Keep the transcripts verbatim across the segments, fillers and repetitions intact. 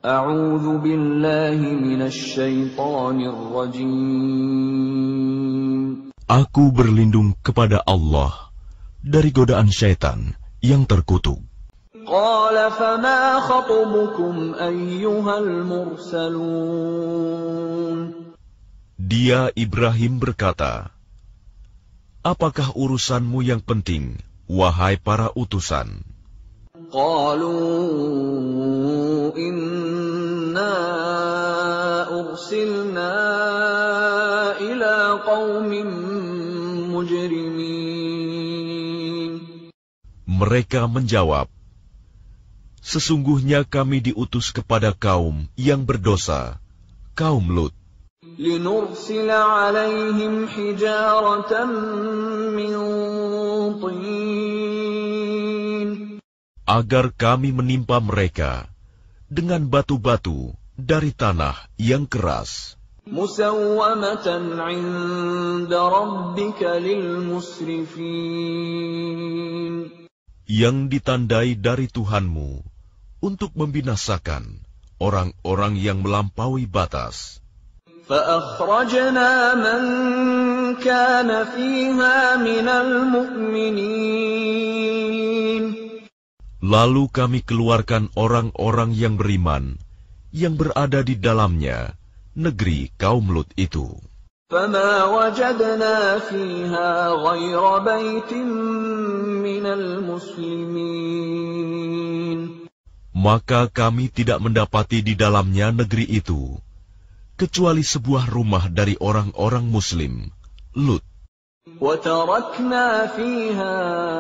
A'udzu billahi minasy syaithanir rajim. Aku berlindung kepada Allah dari godaan syaitan yang terkutuk. Qala fama khatubukum ayyuhal mursalun. Dia Ibrahim berkata, apakah urusanmu yang penting, wahai para utusan? Qalu inna ursilna ila qaumin mujrimin. Mereka menjawab, sesungguhnya kami diutus kepada kaum yang berdosa, kaum Lut. Linursila alaihim hijaratan min tin. Agar kami menimpa mereka dengan batu-batu dari tanah yang keras. Musawwamatan 'inda rabbika lil musrifin. Yang ditandai dari Tuhanmu untuk membinasakan orang-orang yang melampaui batas. فأخرجنا من كان فيها من المؤمنين. Lalu kami keluarkan orang-orang yang beriman yang berada di dalamnya, negeri kaum Lut itu. فما وجدنا فيها غير بيت من المسلمين. Maka kami tidak mendapati di dalamnya negeri itu kecuali sebuah rumah dari orang-orang Muslim, Lut. وَتَرَكْنَا فِيهَا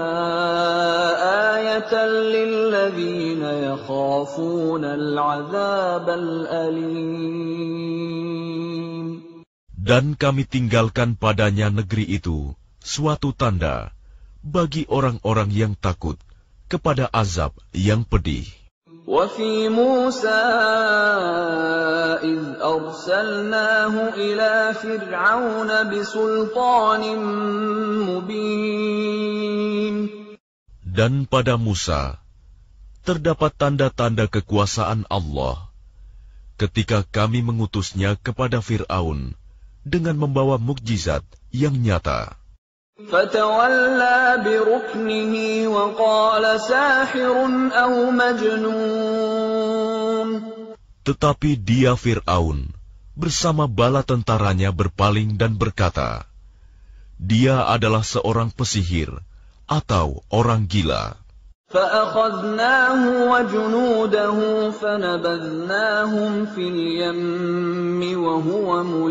آيَةً لِلَّذِينَ يَخَافُونَ الْعَذَابَ الْأَلِيمَ. Dan kami tinggalkan padanya negeri itu suatu tanda bagi orang-orang yang takut kepada azab yang pedih. وَفِي مُوسَى إِذْ أَرْسَلْنَاهُ إِلَى فِرْعَوْنَ بِسُلْطَانٍ مُبِينٍ. Dan pada Musa terdapat tanda-tanda kekuasaan Allah ketika kami mengutusnya kepada Fir'aun dengan membawa mukjizat yang nyata. فَتَوَلَّى بِرُكْنِهِ وَقَالَ سَاحِرٌ أَوْ مَجْنُونٌ. Tetapi dia Fir'aun bersama bala tentaranya berpaling dan berkata, dia adalah seorang pesihir atau orang gila. فَأَخَذْنَاهُ وَجُنُودَهُ فَنَبَذْنَاهُمْ فِي الْيَمِّ وَهُوَ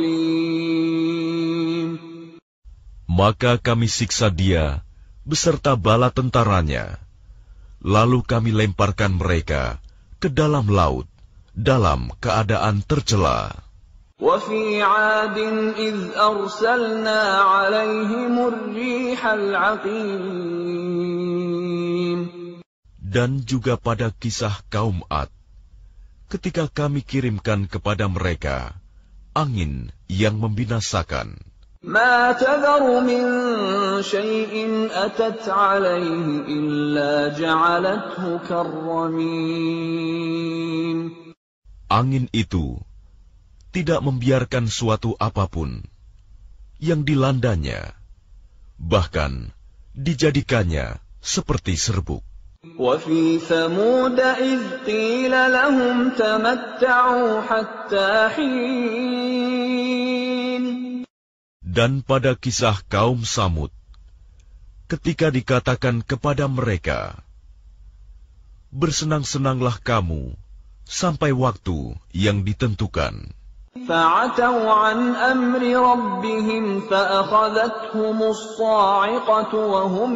مُلِيمٌ. Maka kami siksa dia beserta bala tentaranya. Lalu kami lemparkan mereka ke dalam laut dalam keadaan tercela. وَفِي عَادٍ إِذْ أَرْسَلْنَا عَلَيْهِمُ الرِّيحَ الْعَقِيمَ. Dan juga pada kisah kaum Ad, ketika kami kirimkan kepada mereka angin yang membinasakan. مَا تَذَرُ مِنْ شَيْءٍ أَتَتْ عَلَيْهِ إِلَّا جَعَلَتْهُ كَالرَّمِيمِ. Angin itu tidak membiarkan suatu apapun yang dilandanya, bahkan dijadikannya seperti serbuk. وَفِي ثَمُودَ إِذْ قِيلَ لَهُمْ تَمَتَّعُوا حَتَّى حِينٍ. Dan pada kisah kaum Samud, ketika dikatakan kepada mereka, bersenang-senanglah kamu sampai waktu yang ditentukan. فَعَتَوْا عَنْ أَمْرِ رَبِّهِمْ فَأَخَذَتْهُمُ الصَّاعِقَةُ وَهُمْ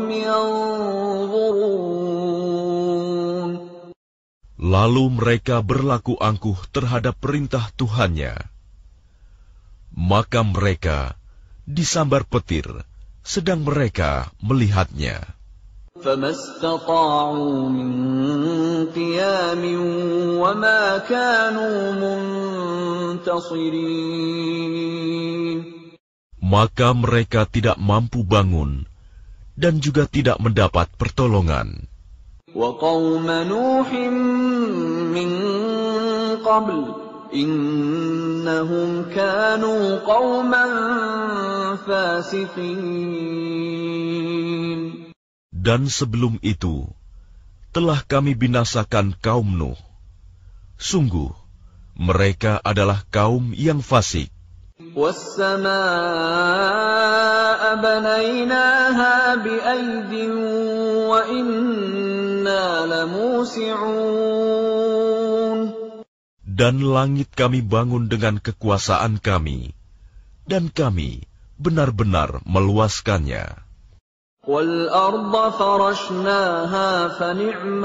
يَنظُرُونَ. Lalu mereka berlaku angkuh terhadap perintah Tuhannya. Maka mereka disambar petir, sedang mereka melihatnya. فَمَا اسْتَطَاعُوا مِنْ قِيَامٍ وَمَا كَانُوا مُنْتَصِرِينَ. Maka mereka tidak mampu bangun dan juga tidak mendapat pertolongan. وَقَوْمَ نُوحٍ مِنْ قبل إنهم كانوا قوما فاسقين. Dan sebelum itu telah kami binasakan kaum Nuh. Sungguh mereka adalah kaum yang fasik. وَالسَّمَاءَ بَنَيْنَاهَا بِأَيْدٍ وَإِنَّا لَمُوسِعُونَ. Dan langit kami bangun dengan kekuasaan kami, dan kami benar-benar meluaskannya. وَالْأَرْضَ فَرَشْنَاهَا فَنِعْمَ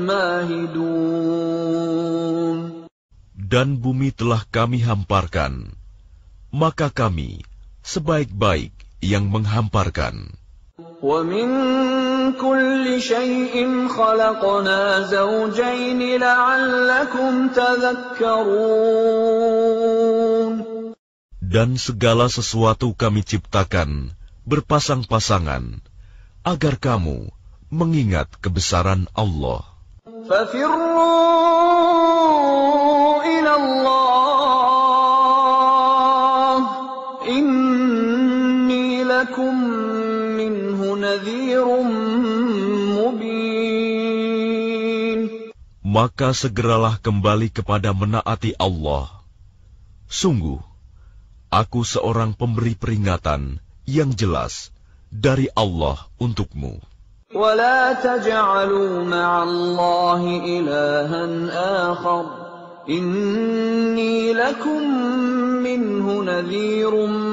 الْمَاهِدُونَ. Dan bumi telah kami hamparkan, maka kami sebaik-baik yang menghamparkan. وَمِن كُلِّ شَيْءٍ خَلَقْنَا زَوْجَيْنِ لَعَلَّكُمْ تَذَكَّرُونَ. Dan segala sesuatu kami ciptakan berpasang-pasangan, agar kamu mengingat kebesaran Allah. فَفِرُّوا إِلَى اللَّهِ إِنِّي لَكُمْ مِنْهُ نَذِيرٌ مُبِينٌ. Maka segeralah kembali kepada menaati Allah. Sungguh, aku seorang pemberi peringatan yang jelas dari Allah untukmu. وَلَا تَجْعَلُوا مَعَ اللَّهِ إِلَٰهًا آخَرَ إِنِّي لَكُمْ مِنْهُ نَذِيرٌ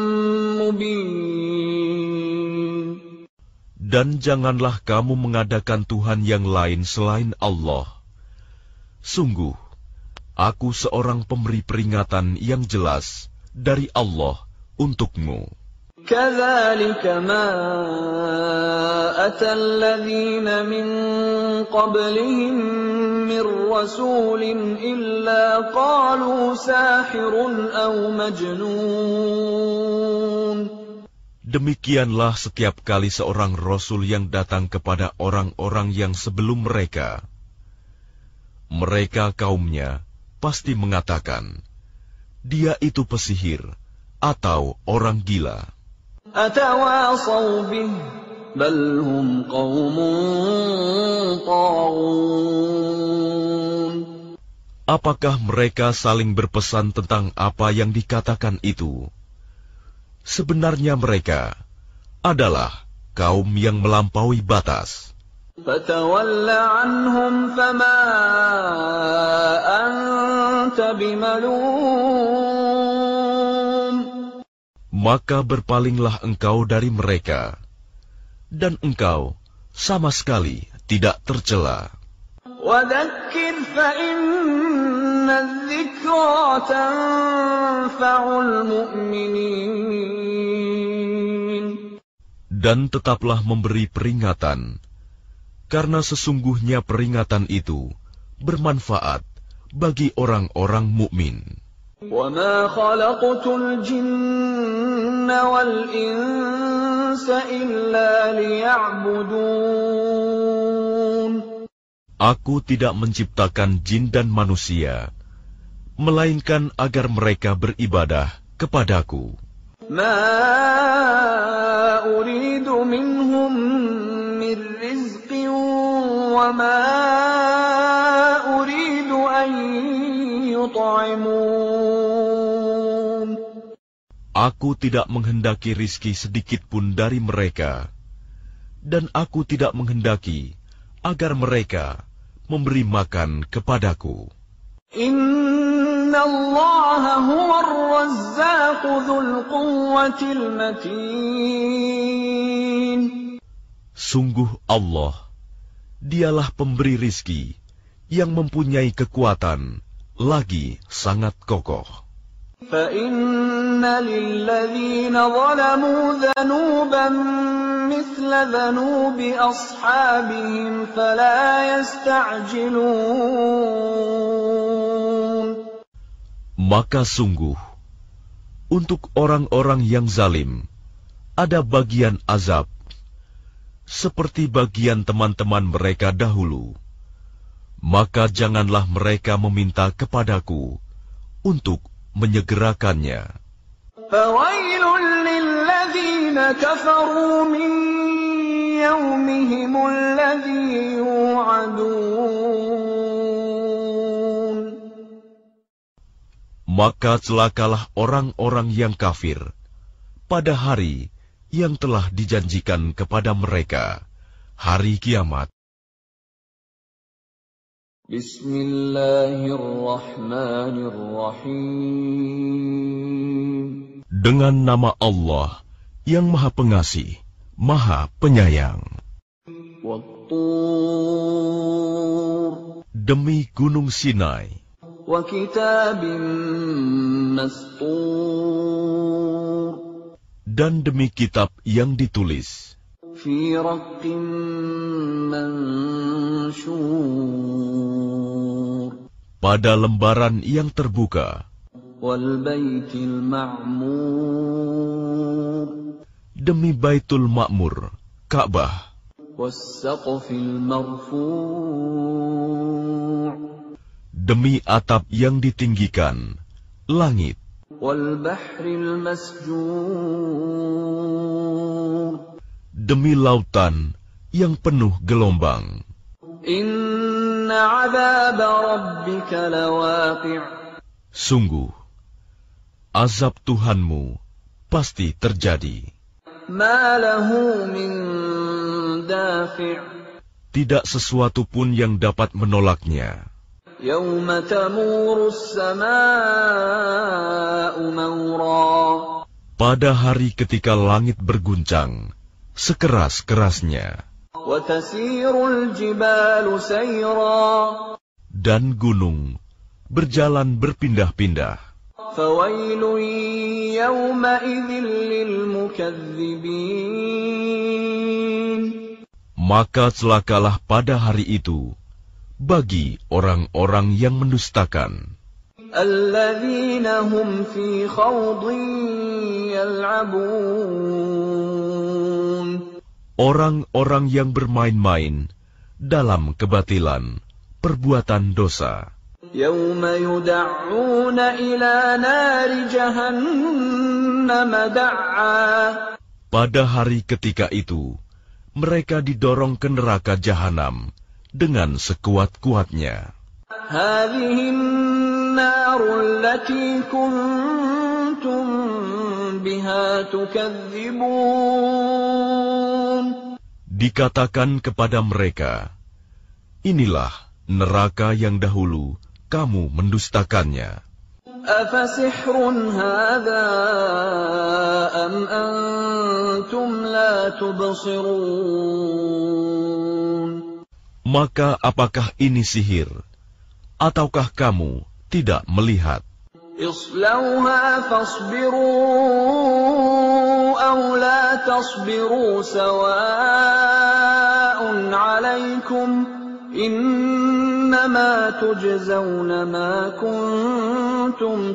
مُبِينٌ. Dan janganlah kamu mengadakan Tuhan yang lain selain Allah. Sungguh, aku seorang pemberi peringatan yang jelas dari Allah untukmu. كَذَلِكَ مَا أَتَى الَّذِينَ مِن قَبْلِهِم مِّن رَّسُولٍ إِلَّا قَالُوا سَاحِرٌ أَوْ مَجْنُونٌ. Demikianlah setiap kali seorang Rasul yang datang kepada orang-orang yang sebelum mereka. Mereka kaumnya pasti mengatakan, dia itu pesihir atau orang gila. أَتَوَاصَوْا بِهِ بَلْ هُمْ قَوْمٌ طَاغُونَ. Apakah mereka saling berpesan tentang apa yang dikatakan itu? Sebenarnya mereka adalah kaum yang melampaui batas. فَتَوَلَّ عَنْهُمْ فَمَا أَنْتَ بِمَلُومٍ. Maka berpalinglah engkau dari mereka, dan engkau sama sekali tidak tercela. وَذَكِّرْ فَإِنَّ الذِّكْرَى تَنفَعُ الْمُؤْمِنِينَ. Dan tetaplah memberi peringatan, karena sesungguhnya peringatan itu bermanfaat bagi orang-orang mukmin. وَمَا خَلَقْتُ الْجِنَّ وَالْإِنسَ إِلَّا لِيَعْبُدُونَ. Aku tidak menciptakan jin dan manusia, melainkan agar mereka beribadah kepadaku. مَا أُرِيدُ مِنْهُمْ مِنْ رِزْقٍ وَمَا أُرِيدُ أَنْ يُطْعِمُونَ. Aku tidak menghendaki rizki sedikit pun dari mereka, dan aku tidak menghendaki agar mereka memberi makan kepadaku. Inna Allah huwa ar-razzaq dzul quwwatil matin. Sungguh Allah, dialah pemberi rizki yang mempunyai kekuatan lagi sangat kokoh. فَإِنَّ لِلَّذِينَ ظَلَمُوا ذَنُوبًا مِثْلَ ذَنُوبِ أَصْحَابِهِمْ فَلَا يَسْتَعْجِلُونَ. Maka sungguh, untuk orang-orang yang zalim, ada bagian azab, seperti bagian teman-teman mereka dahulu. Maka janganlah mereka meminta kepadaku untuk menyegerakannya. فَوَيْلٌ لِّلَّذِينَ كَفَرُوا مِن يَوْمِهِمُ الَّذِي يُوعَدُونَ. Maka celakalah orang-orang yang kafir pada hari yang telah dijanjikan kepada mereka, hari kiamat. Bismillahirrahmanirrahim. Dengan nama Allah yang Maha Pengasih, Maha Penyayang. Wat-Tur. Demi Gunung Sinai. Wa kitabim mastur. Dan demi kitab yang ditulis. Fi raqqim manshur. Pada lembaran yang terbuka. Wal baitil ma'mur. Demi Baitul Ma'mur, Ka'bah. Was saqfil marfu'. Demi atap yang ditinggikan, langit. Wal bahril masjur. Demi lautan yang penuh gelombang. Inna 'adzaba rabbika lawaqi'. Sungguh, azab Tuhanmu pasti terjadi. Ma lahu min dafi'. Tidak sesuatu pun yang dapat menolaknya. Yawma tamuru as-samaa'u mawra. Pada hari ketika langit berguncang, sekeras-kerasnya. Wa tasirul jibalu sayra. Dan gunung berjalan berpindah-pindah. Fawailun yawma'idhin lil mukadzibin. Maka celakalah pada hari itu bagi orang-orang yang mendustakan. Alladzina hum fi khawdin yal'abun. Orang-orang yang bermain-main dalam kebatilan, perbuatan dosa. Yawma yuda'una ila nari jahannam da''a. Pada hari ketika itu, mereka didorong ke neraka jahanam dengan sekuat-kuatnya. Hadhihi an-naru allati kuntum biha tukadzibun. Dikatakan kepada mereka, inilah neraka yang dahulu kamu mendustakannya. Afasihrun hadha am antum la tubsirun. Maka apakah ini sihir, ataukah kamu tidak melihat? Islauha fasbiru aw la tasbiru sawa'un 'alaikum innama tujzauna ma kuntum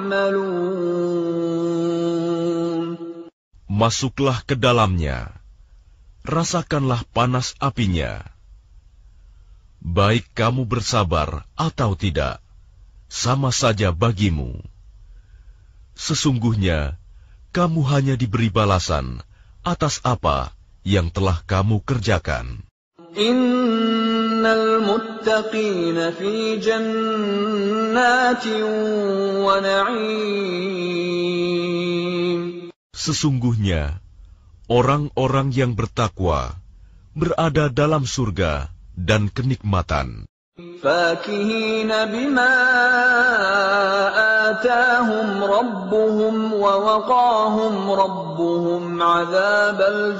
ta'malun. Masuklah ke dalamnya, rasakanlah panas apinya. Baik kamu bersabar atau tidak, sama saja bagimu. Sesungguhnya, kamu hanya diberi balasan atas apa yang telah kamu kerjakan. Innal muttaqina fi jannatin wa na'im. Sesungguhnya, orang-orang yang bertakwa berada dalam surga dan kenikmatan. Fakihina bima atahum rabbuhum wa waqahum rabbuhum azabal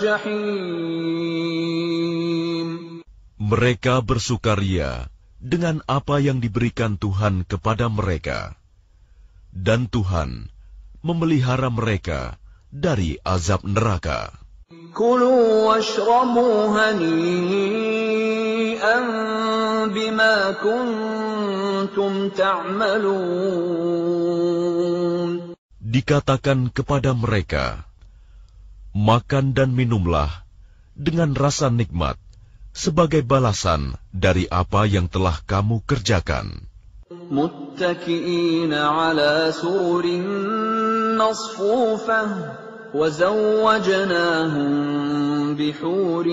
jahim. Mereka bersukaria dengan apa yang diberikan Tuhan kepada mereka, dan Tuhan memelihara mereka dari azab neraka. Kulu washrabu hani'an bima kuntum ta'malun. Dikatakan kepada mereka, makan dan minumlah dengan rasa nikmat sebagai balasan dari apa yang telah kamu kerjakan. متكئين على سرر مصفوفة وزوجناهم بحور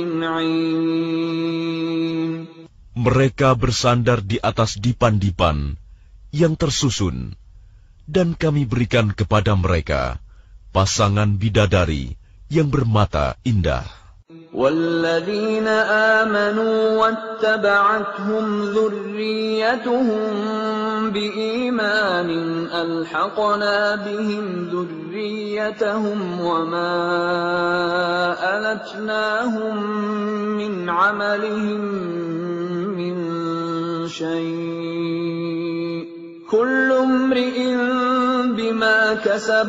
عين. Mereka bersandar di atas dipan-dipan yang tersusun, dan kami berikan kepada mereka pasangan bidadari yang bermata indah. وَالَّذِينَ آمَنُوا وَاتَّبَعَتْهُمْ ذُرِّيَّتُهُم بِإِيمَانٍ أَلْحَقْنَا بِهِمْ ذُرِّيَّتَهُمْ وَمَا أَلَتْنَاهُم مِّنْ عَمَلِهِم مِّن شَيْءٍ ۚ كُلُّ امْرِئٍ بِمَا كَسَبَ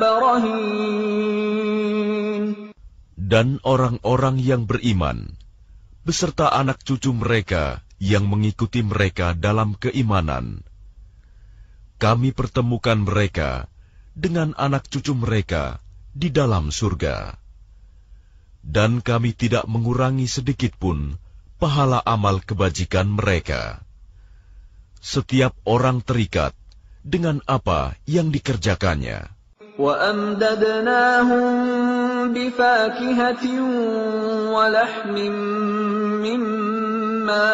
رَهِينٌ. Dan orang-orang yang beriman, beserta anak cucu mereka yang mengikuti mereka dalam keimanan, kami pertemukan mereka dengan anak cucu mereka di dalam surga. Dan kami tidak mengurangi sedikitpun pahala amal kebajikan mereka. Setiap orang terikat dengan apa yang dikerjakannya. وَأَمْدَدْنَاهُمْ بِفَاكِهَةٍ وَلَحْمٍ مِّمَّا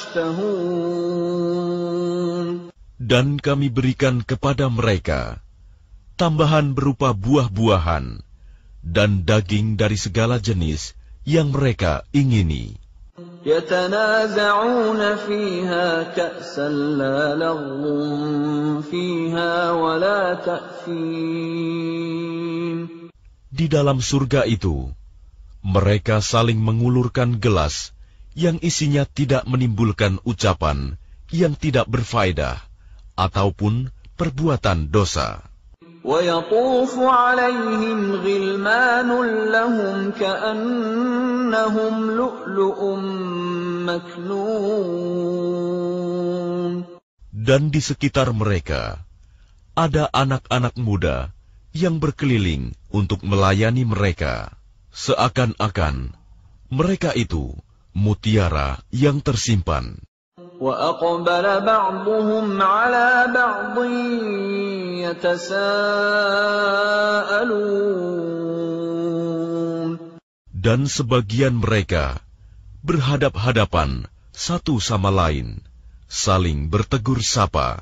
يَشْتَهُونَ. Dan kami berikan kepada mereka tambahan berupa buah-buahan dan daging dari segala jenis yang mereka ingini. يَتَنَازَعُونَ فِيهَا كَأْسًا لَّا لَغْوٌ فِيهَا وَلَا تَأْثِيمٌ. Di dalam surga itu, mereka saling mengulurkan gelas yang isinya tidak menimbulkan ucapan yang tidak berfaedah ataupun perbuatan dosa. وَيَطُوفُ عَلَيْهِمْ غِلْمَانٌ لَّهُمْ كَأَنَّهُمْ لُؤْلُؤٌ مَّكْنُونٌ. Dan di sekitar mereka ada anak-anak muda yang berkeliling untuk melayani mereka, seakan-akan mereka itu mutiara yang tersimpan. وَأَقْبَلَ بَعْضُهُمْ عَلَى بَعْضٍ يَتَسَاءَلُونَ. Dan sebagian mereka berhadap-hadapan satu sama lain, saling bertegur sapa.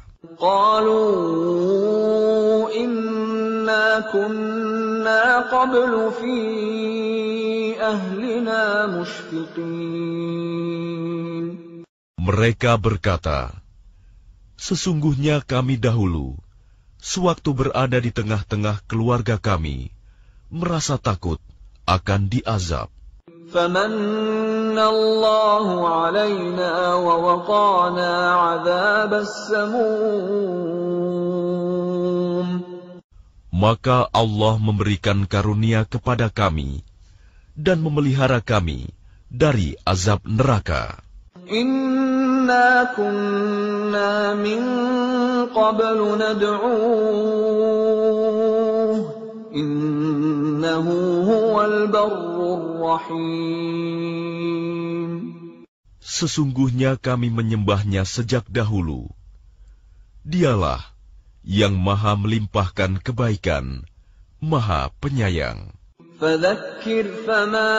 قَالُوا إِنَّا كُنَّا قَبْلُ فِي أَهْلِنَا مُشْفِقِينَ. Mereka berkata, sesungguhnya kami dahulu, sewaktu berada di tengah-tengah keluarga kami, merasa takut akan diazab. فَمَنَّ اللَّهُ عَلَيْنَا وَوَقَانَا عَذَابَ السَّمُومِ. Maka Allah memberikan karunia kepada kami dan memelihara kami dari azab neraka. Inna kunna min qablu nad'uuh innahu huwal barrur rahim. Sesungguhnya kami menyembahnya sejak dahulu. Dialah yang maha melimpahkan kebaikan, maha penyayang. فَذَكِّرْ فَمَا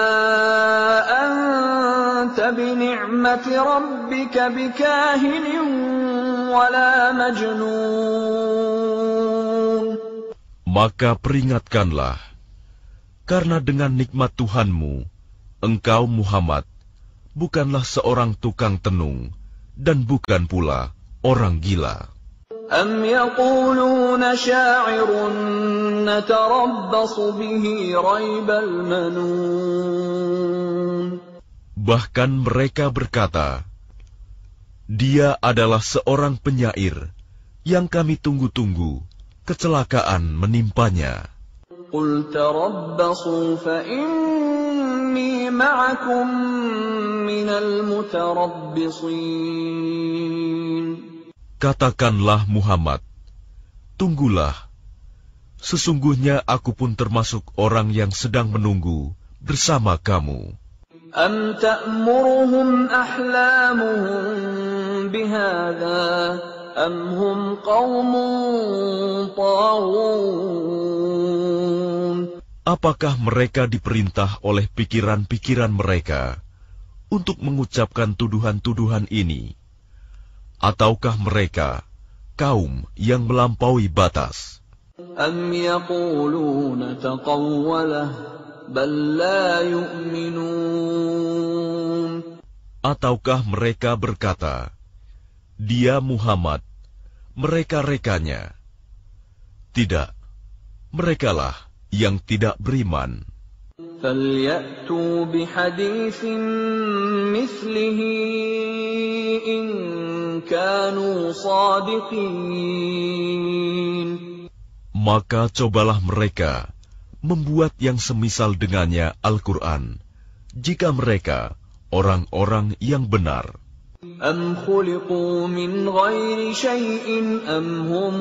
أَنْتَ بِنِعْمَةِ رَبِّكَ بِكَاهِنٍ وَلَا مَجْنُونٍ. Maka peringatkanlah, karena dengan nikmat Tuhanmu, engkau Muhammad, bukanlah seorang tukang tenung, dan bukan pula orang gila. أَمْ يَقُولُونَ شَاعِرٌ نَتَرَبَّصُ بِهِ رَيْبَ الْمَنُونِ. Bahkan mereka berkata, dia adalah seorang penyair yang kami tunggu-tunggu, kecelakaan menimpanya. قُلْ تَرَبَّصُوا فَإِنِّي مَعَكُمْ مِنَ الْمُتَرَبِّصِينَ. Katakanlah Muhammad, tunggulah, sesungguhnya aku pun termasuk orang yang sedang menunggu bersama kamu. أَمْ تَأْمُرُهُمْ أَحْلَامُهُمْ بِهَذَا أم هم قوم طاغون. Apakah mereka diperintah oleh pikiran-pikiran mereka untuk mengucapkan tuduhan-tuduhan ini? Ataukah mereka kaum yang melampaui batas? أم يقولون تقوله بل لا يؤمنون. Ataukah mereka berkata, dia Muhammad, mereka-rekanya? Tidak, merekalah yang tidak beriman. فَلْيَأْتُوا بِحَدِيثٍ مِثْلِهِ إِن كَانُوا صَادِقِينَ. Maka cobalah mereka membuat yang semisal dengannya Al-Quran, jika mereka orang-orang yang benar. أَمْ خُلِقُوا مِنْ غَيْرِ شَيْءٍ أَمْ هُمُ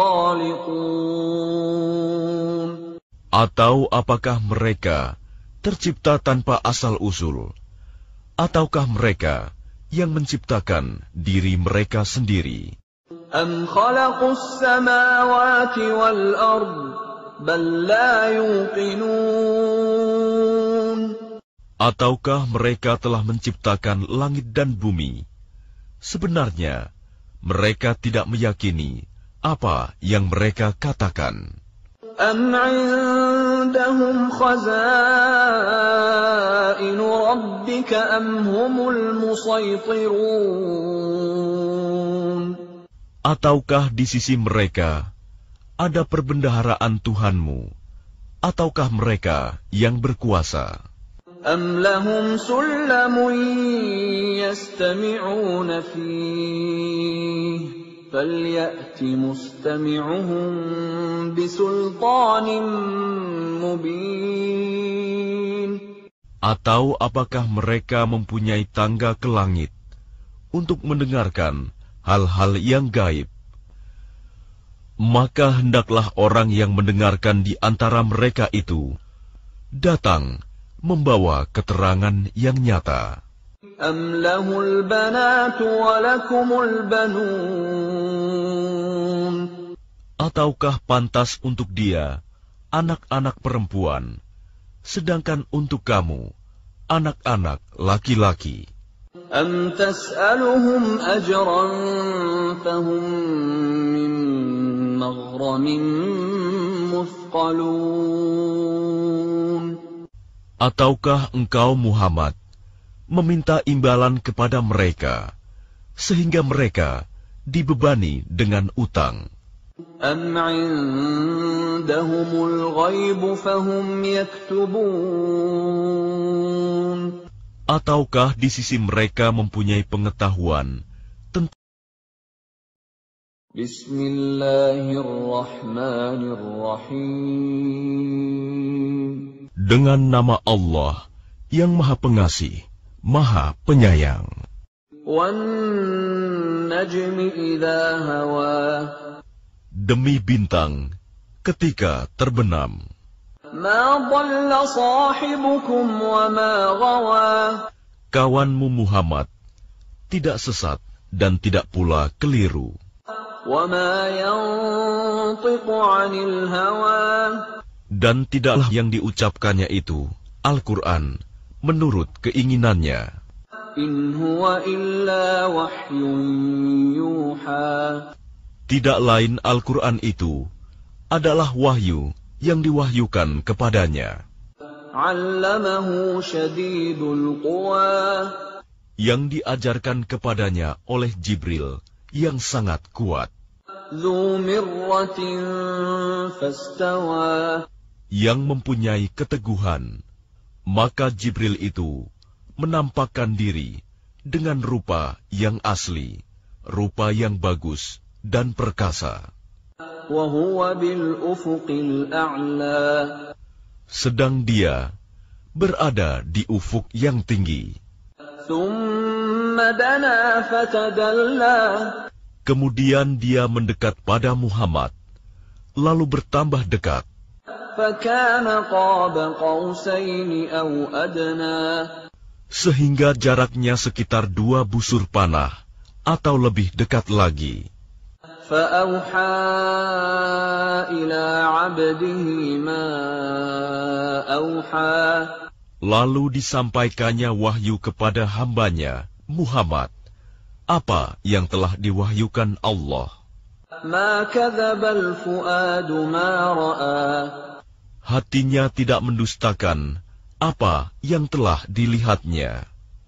الْخَالِقُونَ. Atau apakah mereka tercipta tanpa asal-usul? Ataukah mereka yang menciptakan diri mereka sendiri? أَمْ خَلَقُوا السَّمَاوَاتِ وَالْأَرْضَ بَل لَّا يُوقِنُونَ. Ataukah mereka telah menciptakan langit dan bumi? Sebenarnya mereka tidak meyakini apa yang mereka katakan. أَمْ عِندَهُمْ خَزَائِنُ رَبِّكَ أَمْ هُمُ الْمُصَيْطِرُونَ. Ataukah di sisi mereka ada perbendaharaan Tuhanmu? Ataukah mereka yang berkuasa? أَمْ لَهُمْ سُلَّمٌ يَسْتَمِعُونَ فِيهِ فَلْيَأْتِ مُسْتَمِعُهُم بِسُلْطَانٍ مُبِينٍ. Atau apakah mereka mempunyai tangga ke langit untuk mendengarkan hal-hal yang gaib? Maka hendaklah orang yang mendengarkan di antara mereka itu datang membawa keterangan yang nyata. أَمْ لَهُ الْبَنَاتُ وَلَكُمُ الْبَنُونَ. Ataukah pantas untuk dia anak-anak perempuan, sedangkan untuk kamu anak-anak laki-laki? أَمْ تَسْأَلُهُمْ أَجْرًا فَهُمْ مِنْ مَغْرَمٍ مُثْقَلُونَ. Ataukah engkau Muhammad meminta imbalan kepada mereka, sehingga mereka dibebani dengan utang? أَمْ عِندَهُمُ الْغَيْبُ فَهُمْ يَكْتُبُونَ. Ataukah di sisi mereka mempunyai pengetahuan tentang Bismillahirrahmanirrahim. Dengan nama Allah yang Maha Pengasih, Maha Penyayang. وَالنَّجْمِ إِذَا هَوَى. Demi bintang ketika terbenam. مَا ضَلَّ صَاحِبُكُمْ وَمَا غَوَى. Kawanmu Muhammad tidak sesat dan tidak pula keliru. وَمَا يَنطِقُ عَنِ الْهَوَى. Dan tidaklah yang diucapkannya itu, Al-Quran, menurut keinginannya. إِنْ هُوَ إِلَّا وَحْيٌ يُوحَى. Tidak lain Al-Quran itu adalah wahyu yang diwahyukan kepadanya. عَلَّمَهُ شَدِيدُ الْقُوَى. Yang diajarkan kepadanya oleh Jibril yang sangat kuat. ذُو مِرَّةٍ فَاسْتَوَى. Yang mempunyai keteguhan. Maka Jibril itu menampakkan diri dengan rupa yang asli, rupa yang bagus dan perkasa. وَهُوَ بِالْأُفُقِ الْأَعْلَى. Sedang dia berada di ufuk yang tinggi. ثُمَّ دَنَا فَتَدَلَّى. Kemudian dia mendekat pada Muhammad, lalu bertambah dekat. فَكَانَ قَابَ قَوْسَيْنِ أَوْ أَدْنَى. Sehingga jaraknya sekitar dua busur panah, atau lebih dekat lagi. فأوحى إلى عبده ما أوحى. Lalu disampaikannya wahyu kepada hambanya, Muhammad, apa yang telah diwahyukan Allah. ما كذب الفؤاد ما رأى. Hatinya tidak mendustakan apa yang telah dilihatnya.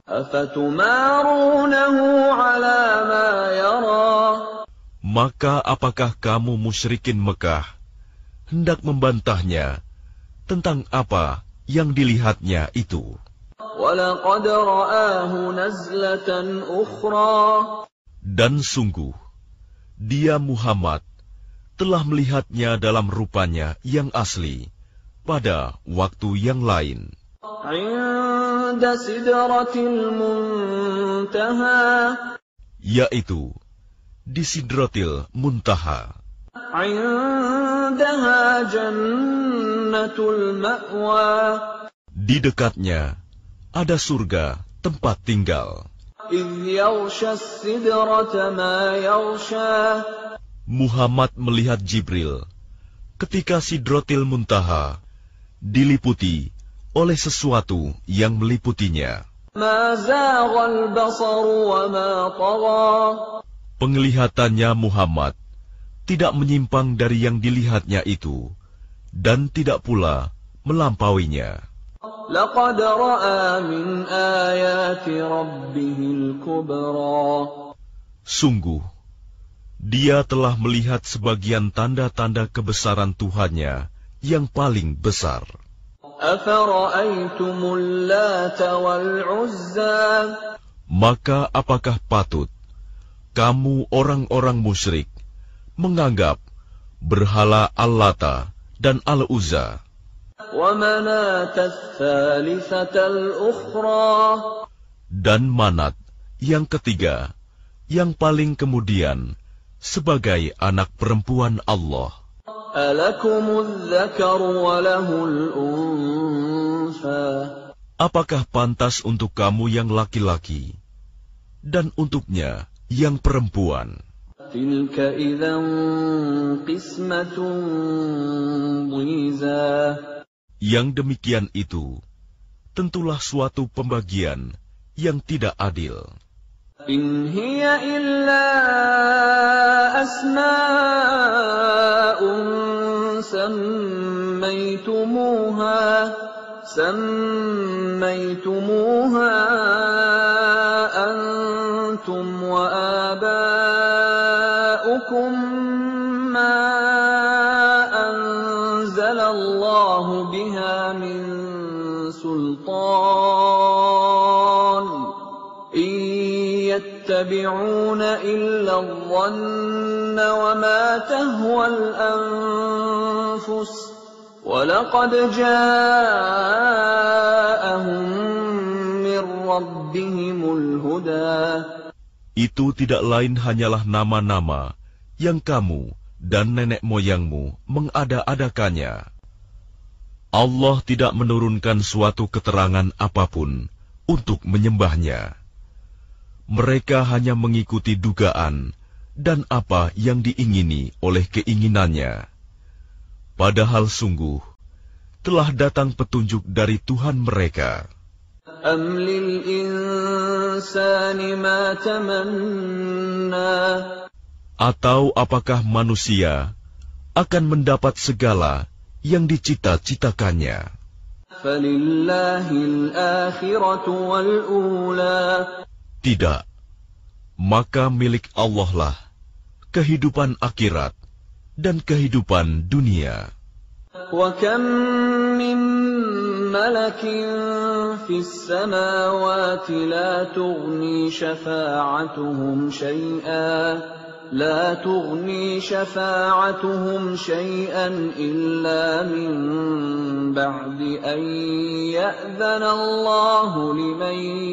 أفتمارونه على ما يرى. Maka apakah kamu musyrikin Mekah hendak membantahnya tentang apa yang dilihatnya itu? وَلَقَدْ رَآهُ نَزْلَةً أُخْرَى. Dan sungguh, dia Muhammad telah melihatnya dalam rupanya yang asli pada waktu yang lain. عِندَ سِدْرَةِ الْمُنْتَهَى. Yaitu di Sidratil Muntaha. عِندَهَا جَنَّةُ الْمَأْوَى. Di dekatnya ada surga tempat tinggal. إِذْ يَغْشَى السِّدْرَةَ مَا يَغْشَى. Muhammad melihat Jibril ketika Sidratil Muntaha diliputi oleh sesuatu yang meliputinya. مَا زَاغَ الْبَصَرُ وَمَا طَغَى. Penglihatannya Muhammad tidak menyimpang dari yang dilihatnya itu, dan tidak pula melampauinya. لَقَدْ رَأَى مِنْ آيَاتِ رَبِّهِ الْكُبْرَى. Sungguh, dia telah melihat sebagian tanda-tanda kebesaran Tuhannya yang paling besar. أَفَرَأَيْتُمُ اللَّاتَ وَالْعُزَّى. Maka apakah patut kamu orang-orang musyrik menganggap berhala Al-Lata dan Al-Uzza وَمَنَاةَ الثَّالِثَةَ الْأُخْرَى. dan Manat yang ketiga, yang paling kemudian, sebagai anak perempuan Allah? أَلَكُمُ الذَّكَرُ وَلَهُ الْأُنثَى. Apakah pantas untuk kamu yang laki-laki dan untuknya yang perempuan? تِلْكَ إِذًا قِسْمَةٌ ضِيزَى. Yang demikian itu tentulah suatu pembagian yang tidak adil. إِنْ هِيَ إِلَّا أَسْمَاءٌ سَمَّيْتُمُوهَا سَمَّيْتُمُوهَا أَنْتُمْ وَآبَاؤُكُمْ مَا أَنزَلَ اللَّهُ بِهَا مِنْ سُلْطَانٍ إِنْ يَتَّبِعُونَ إِلَّا الظَّنَّ وَمَا تَهْوَى الْأَنفُسُ وَلَقَدْ جَاءَهُمْ مِنْ رَبِّهِمُ الْهُدَى. Itu tidak lain hanyalah nama-nama yang kamu dan nenek moyangmu mengada-adakannya. Allah tidak menurunkan suatu keterangan apapun untuk menyembahnya. Mereka hanya mengikuti dugaan dan apa yang diingini oleh keinginannya. Padahal sungguh telah datang petunjuk dari Tuhan mereka. أَمْ لِلْإِنسَانِ مَا تَمَنَّى. Atau apakah manusia akan mendapat segala yang dicita-citakannya? فَلِلَّهِ الْآخِرَةُ وَالْأُولَى. Tidak, maka milik Allah lah kehidupan akhirat dan kehidupan dunia. وَكَمْ مِنْ مَلَكٍ فِي السَّمَاوَاتِ لَا تُغْنِي شَفَاعَتُهُمْ شَيْئًا لَا تُغْنِي شَفَاعَتُهُمْ شَيْئًا إِلَّا مِنْ بَعْدِ أَنْ يَأْذَنَ اللَّهُ لِمَنْ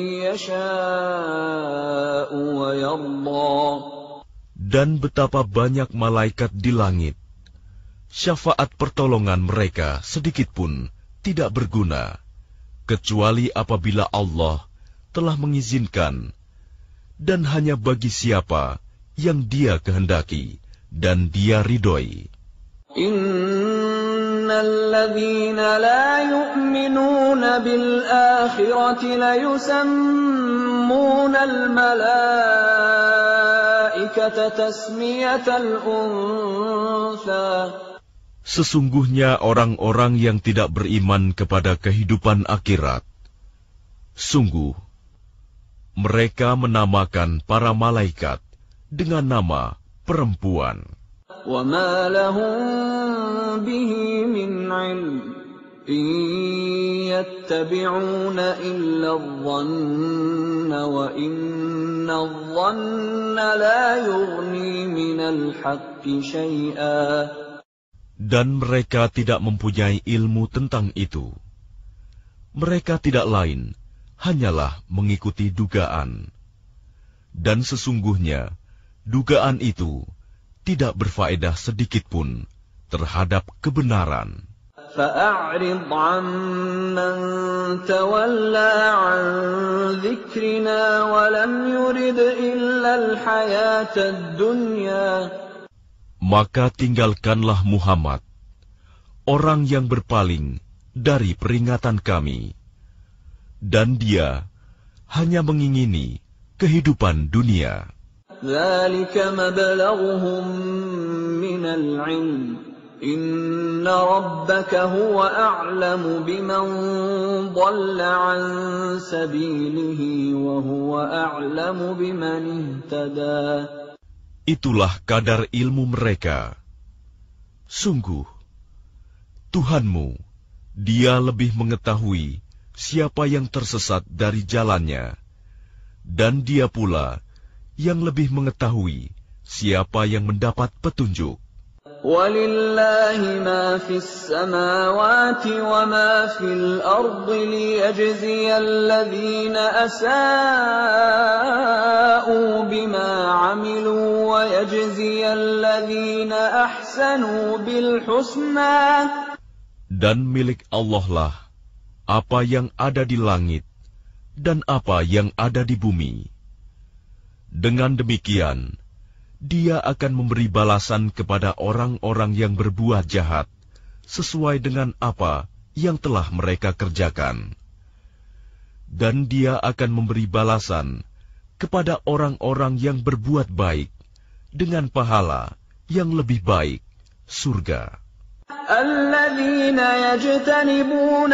يَشَاءُ وَيَرْضَى. Dan betapa banyak malaikat di langit, syafaat pertolongan mereka sedikitpun tidak berguna, kecuali apabila Allah telah mengizinkan, dan hanya bagi siapa yang Dia kehendaki dan Dia ridhoi. Innal ladzina la yu'minuna bil akhirati la yusammuna al malaikata tasmiyatal untha. Sesungguhnya orang-orang yang tidak beriman kepada kehidupan akhirat, sungguh mereka menamakan para malaikat dengan nama perempuan. وَمَا لَهُم بِهِ مِنْ عِلْمٍ إِنْ يَتَّبِعُونَ إِلَّا الظَّنَّ وَإِنَّ الظَّنَّ لَا يُغْنِي مِنَ الْحَقِّ شَيْئًا. Dan mereka tidak mempunyai ilmu tentang itu. Mereka tidak lain, hanyalah mengikuti dugaan. Dan sesungguhnya, dugaan itu tidak berfaedah sedikitpun terhadap kebenaran. فَأَعْرِضْ عَمَّنْ تَوَلَّى عَنْ ذِكْرِنَا وَلَمْ يُرِدْ إِلَّا الْحَيَاةَ الدُّنْيَا. Maka tinggalkanlah Muhammad, orang yang berpaling dari peringatan kami, dan dia hanya mengingini kehidupan dunia. ذَلِكَ مَبْلَغُهُم مِّنَ الْعِلْمِ إِنَّ رَبَّكَ هُوَ أَعْلَمُ بِمَنْ ضَلَّ عَنْ سَبِيلِهِ وَهُوَ أَعْلَمُ بِمَنِ اهْتَدَى. Itulah kadar ilmu mereka. Sungguh, Tuhanmu, Dia lebih mengetahui siapa yang tersesat dari jalannya, dan Dia pula yang lebih mengetahui siapa yang mendapat petunjuk. وَلِلَّهِ مَا فِي السَّمَاوَاتِ وَمَا فِي الْأَرْضِ لِيَجْزِيَ الَّذِينَ أَسَاءُوا بِمَا عَمِلُوا وَيَجْزِيَ الَّذِينَ أَحْسَنُوا بِالْحُسْنَى. Dan milik Allah lah apa yang ada di langit dan apa yang ada di bumi. Dengan demikian, Dia akan memberi balasan kepada orang-orang yang berbuat jahat sesuai dengan apa yang telah mereka kerjakan. Dan Dia akan memberi balasan kepada orang-orang yang berbuat baik dengan pahala yang lebih baik, surga. الَّذِينَ يَجْتَنِبُونَ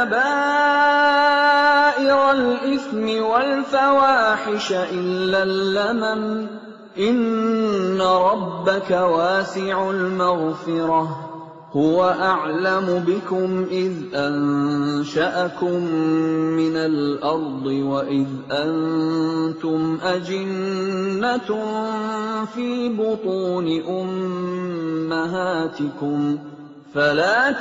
كَبَائِرَ الْإِثْمِ وَالْفَوَاحِشَ إِلَّا اللَّمَمَ إِنَّ رَبَّكَ وَاسِعُ الْمَغْفِرَةِ هُوَ أَعْلَمُ بِكُمْ إِذْ أَنشَأَكُم مِّنَ الْأَرْضِ وَإِذْ أَنتُمْ أَجِنَّةٌ فِي بُطُونِ أُمَّهَاتِكُمْ فَلَا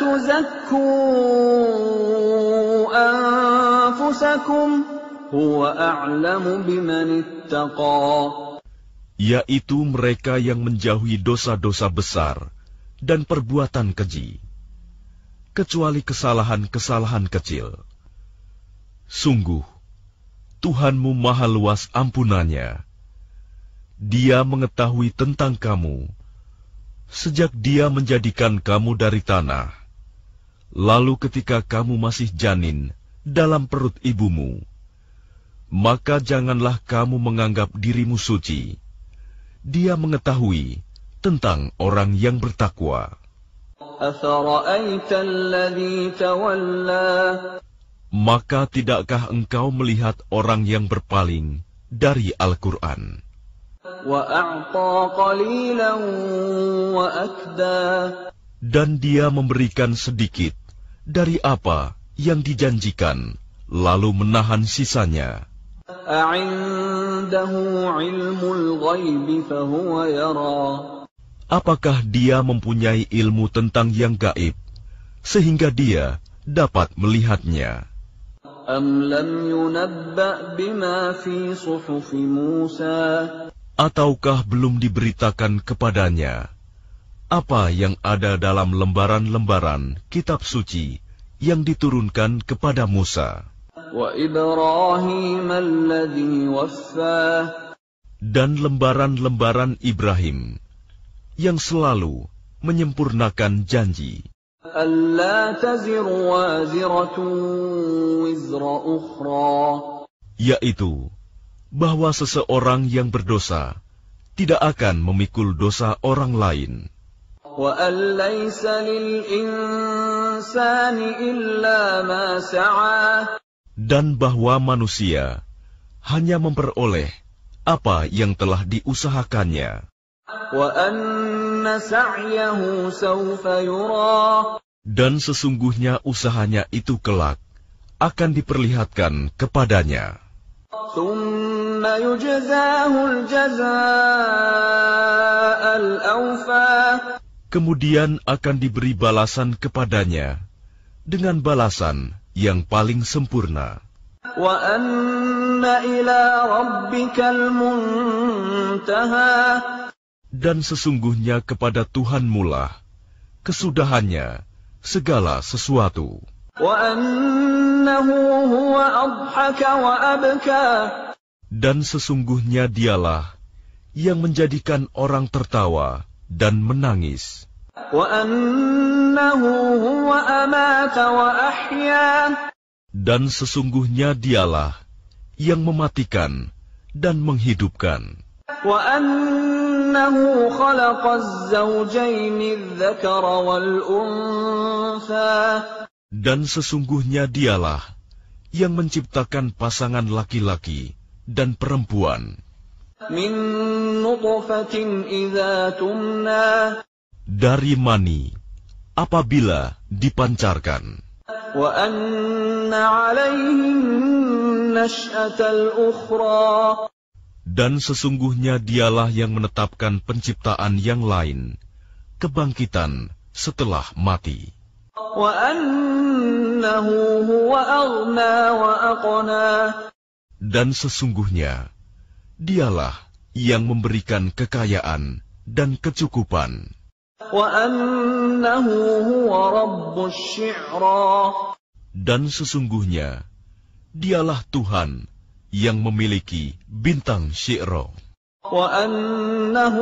تُزَكُّوا أَنفُسَكُمْ هُوَ أَعْلَمُ بِمَنِ اتَّقَى. Yaitu mereka yang menjauhi dosa-dosa besar dan perbuatan keji, kecuali kesalahan-kesalahan kecil. Sungguh, Tuhanmu maha luas ampunannya. Dia mengetahui tentang kamu sejak Dia menjadikan kamu dari tanah, lalu ketika kamu masih janin dalam perut ibumu, maka janganlah kamu menganggap dirimu suci. Dia mengetahui tentang orang yang bertakwa. Maka tidakkah engkau melihat orang yang berpaling dari Al-Quran? Dan dia memberikan sedikit dari apa yang dijanjikan, lalu menahan sisanya. Apakah dia mempunyai ilmu tentang yang gaib, sehingga dia dapat melihatnya? Ataukah belum diberitakan kepadanya apa yang ada dalam lembaran-lembaran kitab suci yang diturunkan kepada Musa? Dan lembaran-lembaran Ibrahim, yang selalu menyempurnakan janji. ألا تزر وازرة وزر أخرى Yaitu, bahwa seseorang yang berdosa tidak akan memikul dosa orang lain. وأن ليس للإنسان إلا ما سعى Dan bahwa manusia hanya memperoleh apa yang telah diusahakannya. وأن سعيه سوف يرى Dan sesungguhnya usahanya itu kelak akan diperlihatkan kepadanya. ثم يجزاه الجزاء الأوفى Kemudian akan diberi balasan kepadanya dengan balasan yang paling sempurna. وأن إلى ربك المنتهى Dan sesungguhnya kepada Tuhanmu lah kesudahannya segala sesuatu. وأنه هو أضحك وأبكى Dan sesungguhnya dialah yang menjadikan orang tertawa dan menangis. وأنه هو أمات وأحيا Dan sesungguhnya dialah yang mematikan dan menghidupkan. وأنه خلق الزوجين الذكر والأنثى Dan sesungguhnya dialah yang menciptakan pasangan laki-laki dan perempuan من نطفة إذا تمنى dari mani apabila dipancarkan. وأن عليه النشأة الأخرى Dan sesungguhnya dialah yang menetapkan penciptaan yang lain, kebangkitan setelah mati. وأنه هو أغنى وأقنى Dan sesungguhnya dialah yang memberikan kekayaan dan kecukupan. وأنه هو رب الشعرى Dan sesungguhnya dialah Tuhan yang memiliki bintang Syi'ra. وأنه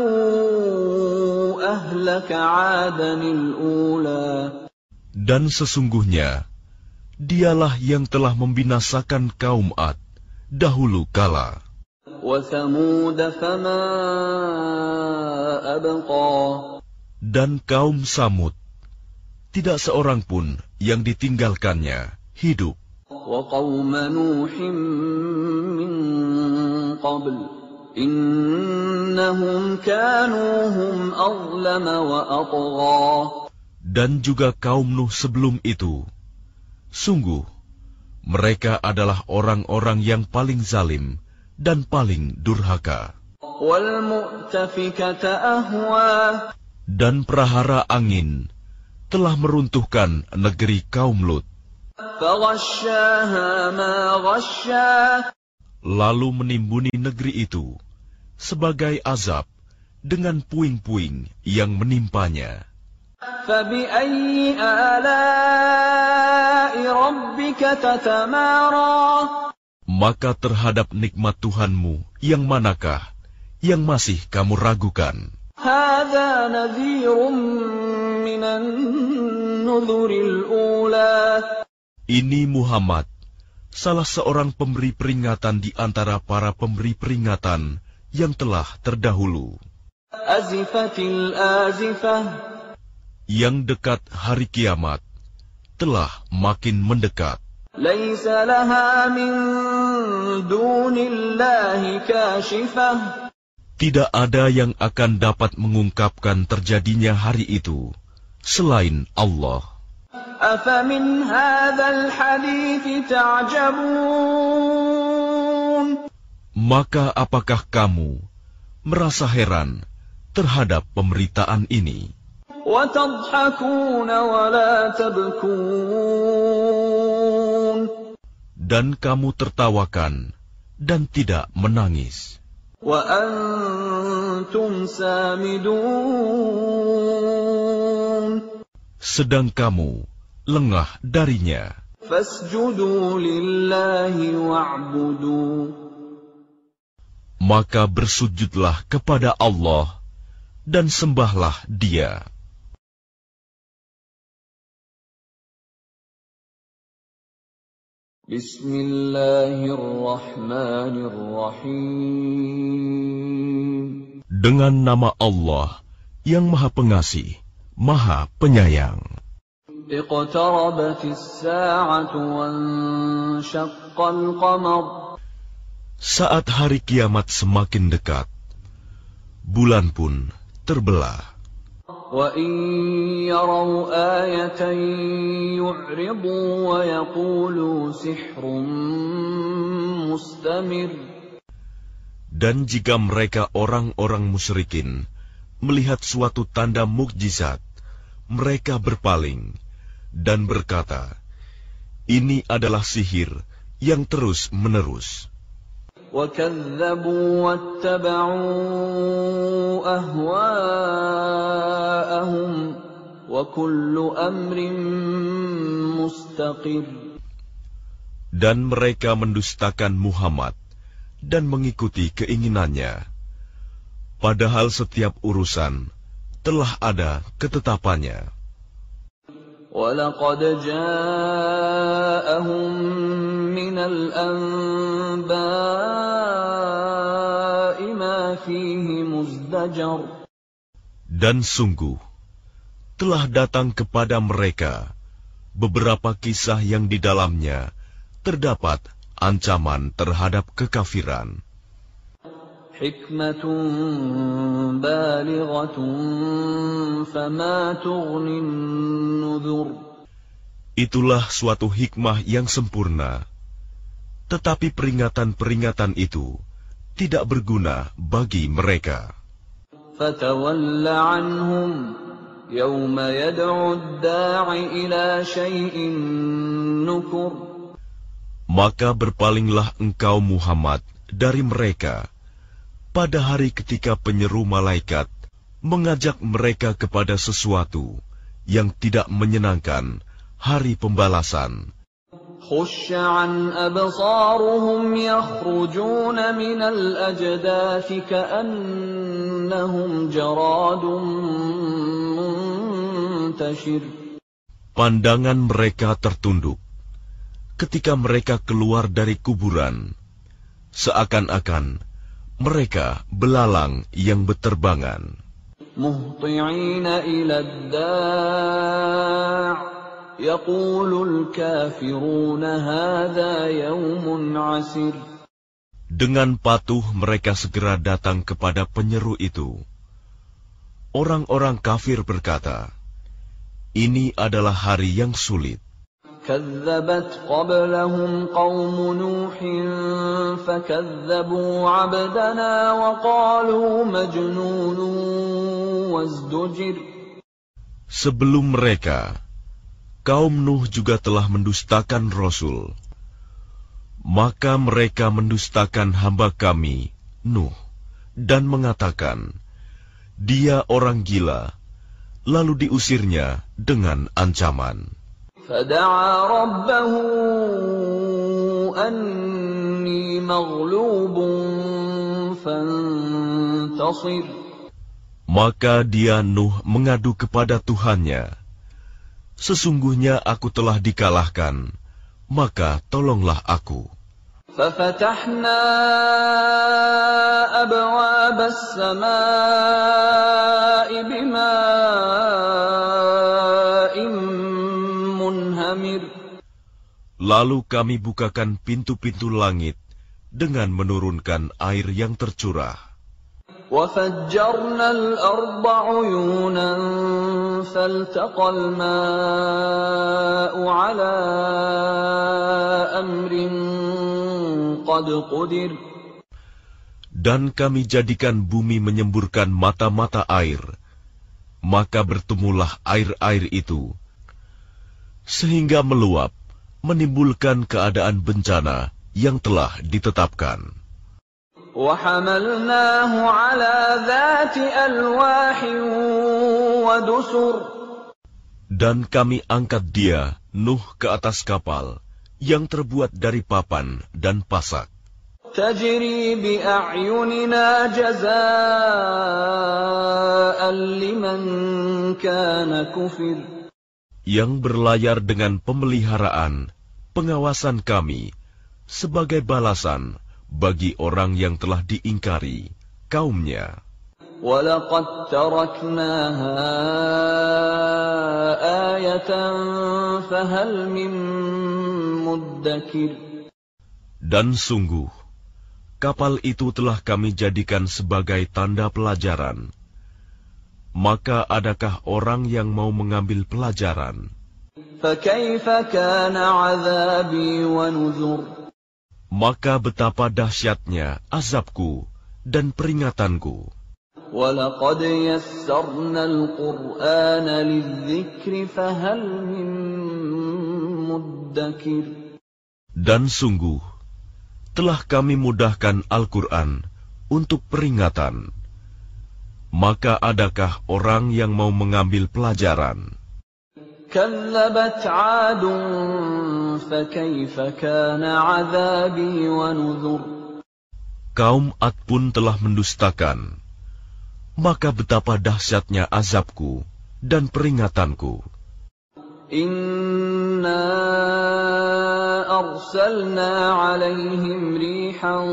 أهلك عادا الأولى Dan sesungguhnya dialah yang telah membinasakan kaum Ad dahulu kala. وثمود فما أبقى Dan kaum Samud, tidak seorang pun yang ditinggalkannya hidup. وقوم نوح من قبل إنهم كانوا هم أظلم وأطغى Dan juga kaum Nuh sebelum itu. Sungguh, mereka adalah orang-orang yang paling zalim dan paling durhaka. وَالْمُؤْتَفِكَةَ أَهْوَى Dan prahara angin telah meruntuhkan negeri kaum Lut, فَغَشَّاهَا مَا غَشَّى lalu menimbuni negeri itu sebagai azab dengan puing-puing yang menimpanya. فَبِأَيِّ آلَاءِ رَبِّكَ تَتَمَارَى Maka terhadap nikmat Tuhanmu yang manakah yang masih kamu ragukan? هَذَا نَذِيرٌ مِّنَ النُّذُرِ الْأُولَى Ini Muhammad, salah seorang pemberi peringatan di antara para pemberi peringatan yang telah terdahulu. أَزِفَتِ الْآزِفَةُ Yang dekat hari kiamat telah makin mendekat. لَيْسَ لَهَا مِن دُونِ اللَّهِ كَاشِفَةٌ Tidak ada yang akan dapat mengungkapkan terjadinya hari itu selain Allah. أَفَمِنْ هَذَا الْحَدِيثِ تَعْجَبُونَ Maka apakah kamu merasa heran terhadap pemberitaan ini? وَتَضْحَكُونَ وَلَا تَبْكُونَ Dan kamu tertawakan dan tidak menangis. وَأَنْتُمْ سَامِدُونَ Sedang kamu lengah darinya. فَاسْجُدُوا لِلَّهِ وَاعْبُدُوا Maka bersujudlah kepada Allah dan sembahlah Dia. Bismillahirrahmanirrahim. Dengan nama Allah yang Maha Pengasih, Maha Penyayang. Iqtarabatis sa'atu wanshaqqal qamar. Saat hari kiamat semakin dekat, bulan pun terbelah. Wa in yaraw ayatan yu'ridu wa yaqulu sihrun mustamir. Dan jika mereka orang-orang musyrikin melihat suatu tanda mukjizat, mereka berpaling dan berkata, ini adalah sihir yang terus-menerus. وَكَذَّبُوا وَاتَّبَعُوا أَهْوَاءَهُمْ وَكُلُّ أَمْرٍ مُسْتَقِرٌ. Dan mereka mendustakan Muhammad dan mengikuti keinginannya, padahal setiap urusan telah ada ketetapannya. وَلَقَدْ جَاءَهُم مِّنَ الْأَنبَاءِ مَا فِيهِ مُزْدَجَرٌ. Dan sungguh, telah datang kepada mereka beberapa kisah yang di dalamnya terdapat ancaman terhadap kekafiran. حِكْمَةٌ بَالِغَةٌ فَمَا تُغْنِ النُّذُرُ. Itulah suatu hikmah yang sempurna, tetapi peringatan-peringatan itu tidak berguna bagi mereka. فَتَوَلَّ عَنْهُمْ يَوْمَ يَدْعُ الدَّاعِ إِلَى شَيْءٍ نُكُرٍ. Maka berpalinglah engkau Muhammad dari mereka pada hari ketika penyeru malaikat mengajak mereka kepada sesuatu yang tidak menyenangkan, hari pembalasan. خُشَّ عَنْ أَبْصَارُهُمْ يَخْرُجُونَ مِنَ الْأَجْدَاثِ كَأَنَّهُمْ جَرَادٌ مُنْتَشِرٌ. Pandangan mereka tertunduk ketika mereka keluar dari kuburan, seakan-akan mereka belalang yang berterbangan. مُهْطِعِينَ إِلَى الدَّاعِ يَقُولُ الْكَافِرُونَ هَذَا يَوْمٌ عَسِرٌ. Dengan patuh mereka segera datang kepada penyeru itu. Orang-orang kafir berkata, ini adalah hari yang sulit. كذبت قبلهم قوم نوح فكذبوا عبدنا وقالوا مجنون وازدجر. Sebelum mereka, kaum Nuh juga telah mendustakan Rasul. Maka mereka mendustakan hamba kami, Nuh, dan mengatakan, dia orang gila, lalu diusirnya dengan ancaman. فدعا ربه أني مغلوب فانتصر. Maka dia Nuh mengadu kepada Tuhannya, sesungguhnya aku telah dikalahkan, maka tolonglah aku. ففتحنا أبواب السماء بماء منهمر. Lalu kami bukakan pintu-pintu langit dengan menurunkan air yang tercurah. وفجرنا الأرض عيونا فالتقى الماء على أمر قد قدر. Dan kami jadikan bumi menyemburkan mata-mata air, maka bertemulah air-air itu, sehingga meluap, menimbulkan keadaan bencana yang telah ditetapkan. وَحَمَلْنَاهُ عَلَى ذَاتِ أَلْوَاحٍ وَدُسُرٍ. Dan kami angkat dia, Nuh, ke atas kapal, yang terbuat dari papan dan pasak. تجري بأعيننا جزاء لمن كان كفر. Yang berlayar dengan pemeliharaan, pengawasan kami, sebagai balasan bagi orang yang telah diingkari, kaumnya. وَلَقَدْ تَرَكْنَاهَا آيَةً فَهَلْ مِن مُّدَّكِرٍ. Dan sungguh, kapal itu telah kami jadikan sebagai tanda pelajaran. Maka adakah orang yang mau mengambil pelajaran? فَكَيْفَ كَانَ عَذَابِي وَنُذُرِ. Maka betapa dahsyatnya azabku dan peringatanku. وَلَقَدْ يَسَّرْنَا الْقُرْآنَ لِلذِّكْرِ فَهَلْ مِن مُّدَّكِرٍ. Dan sungguh, telah kami mudahkan Al-Quran untuk peringatan. Maka adakah orang yang mau mengambil pelajaran? كَذَّبَتْ عَادٌ فَكَيْفَ كَانَ عَذَابِي وَنُذُرِ. Kaum Ad pun telah mendustakan. Maka betapa dahsyatnya azabku dan peringatanku. Inna arsalna alaihim rihan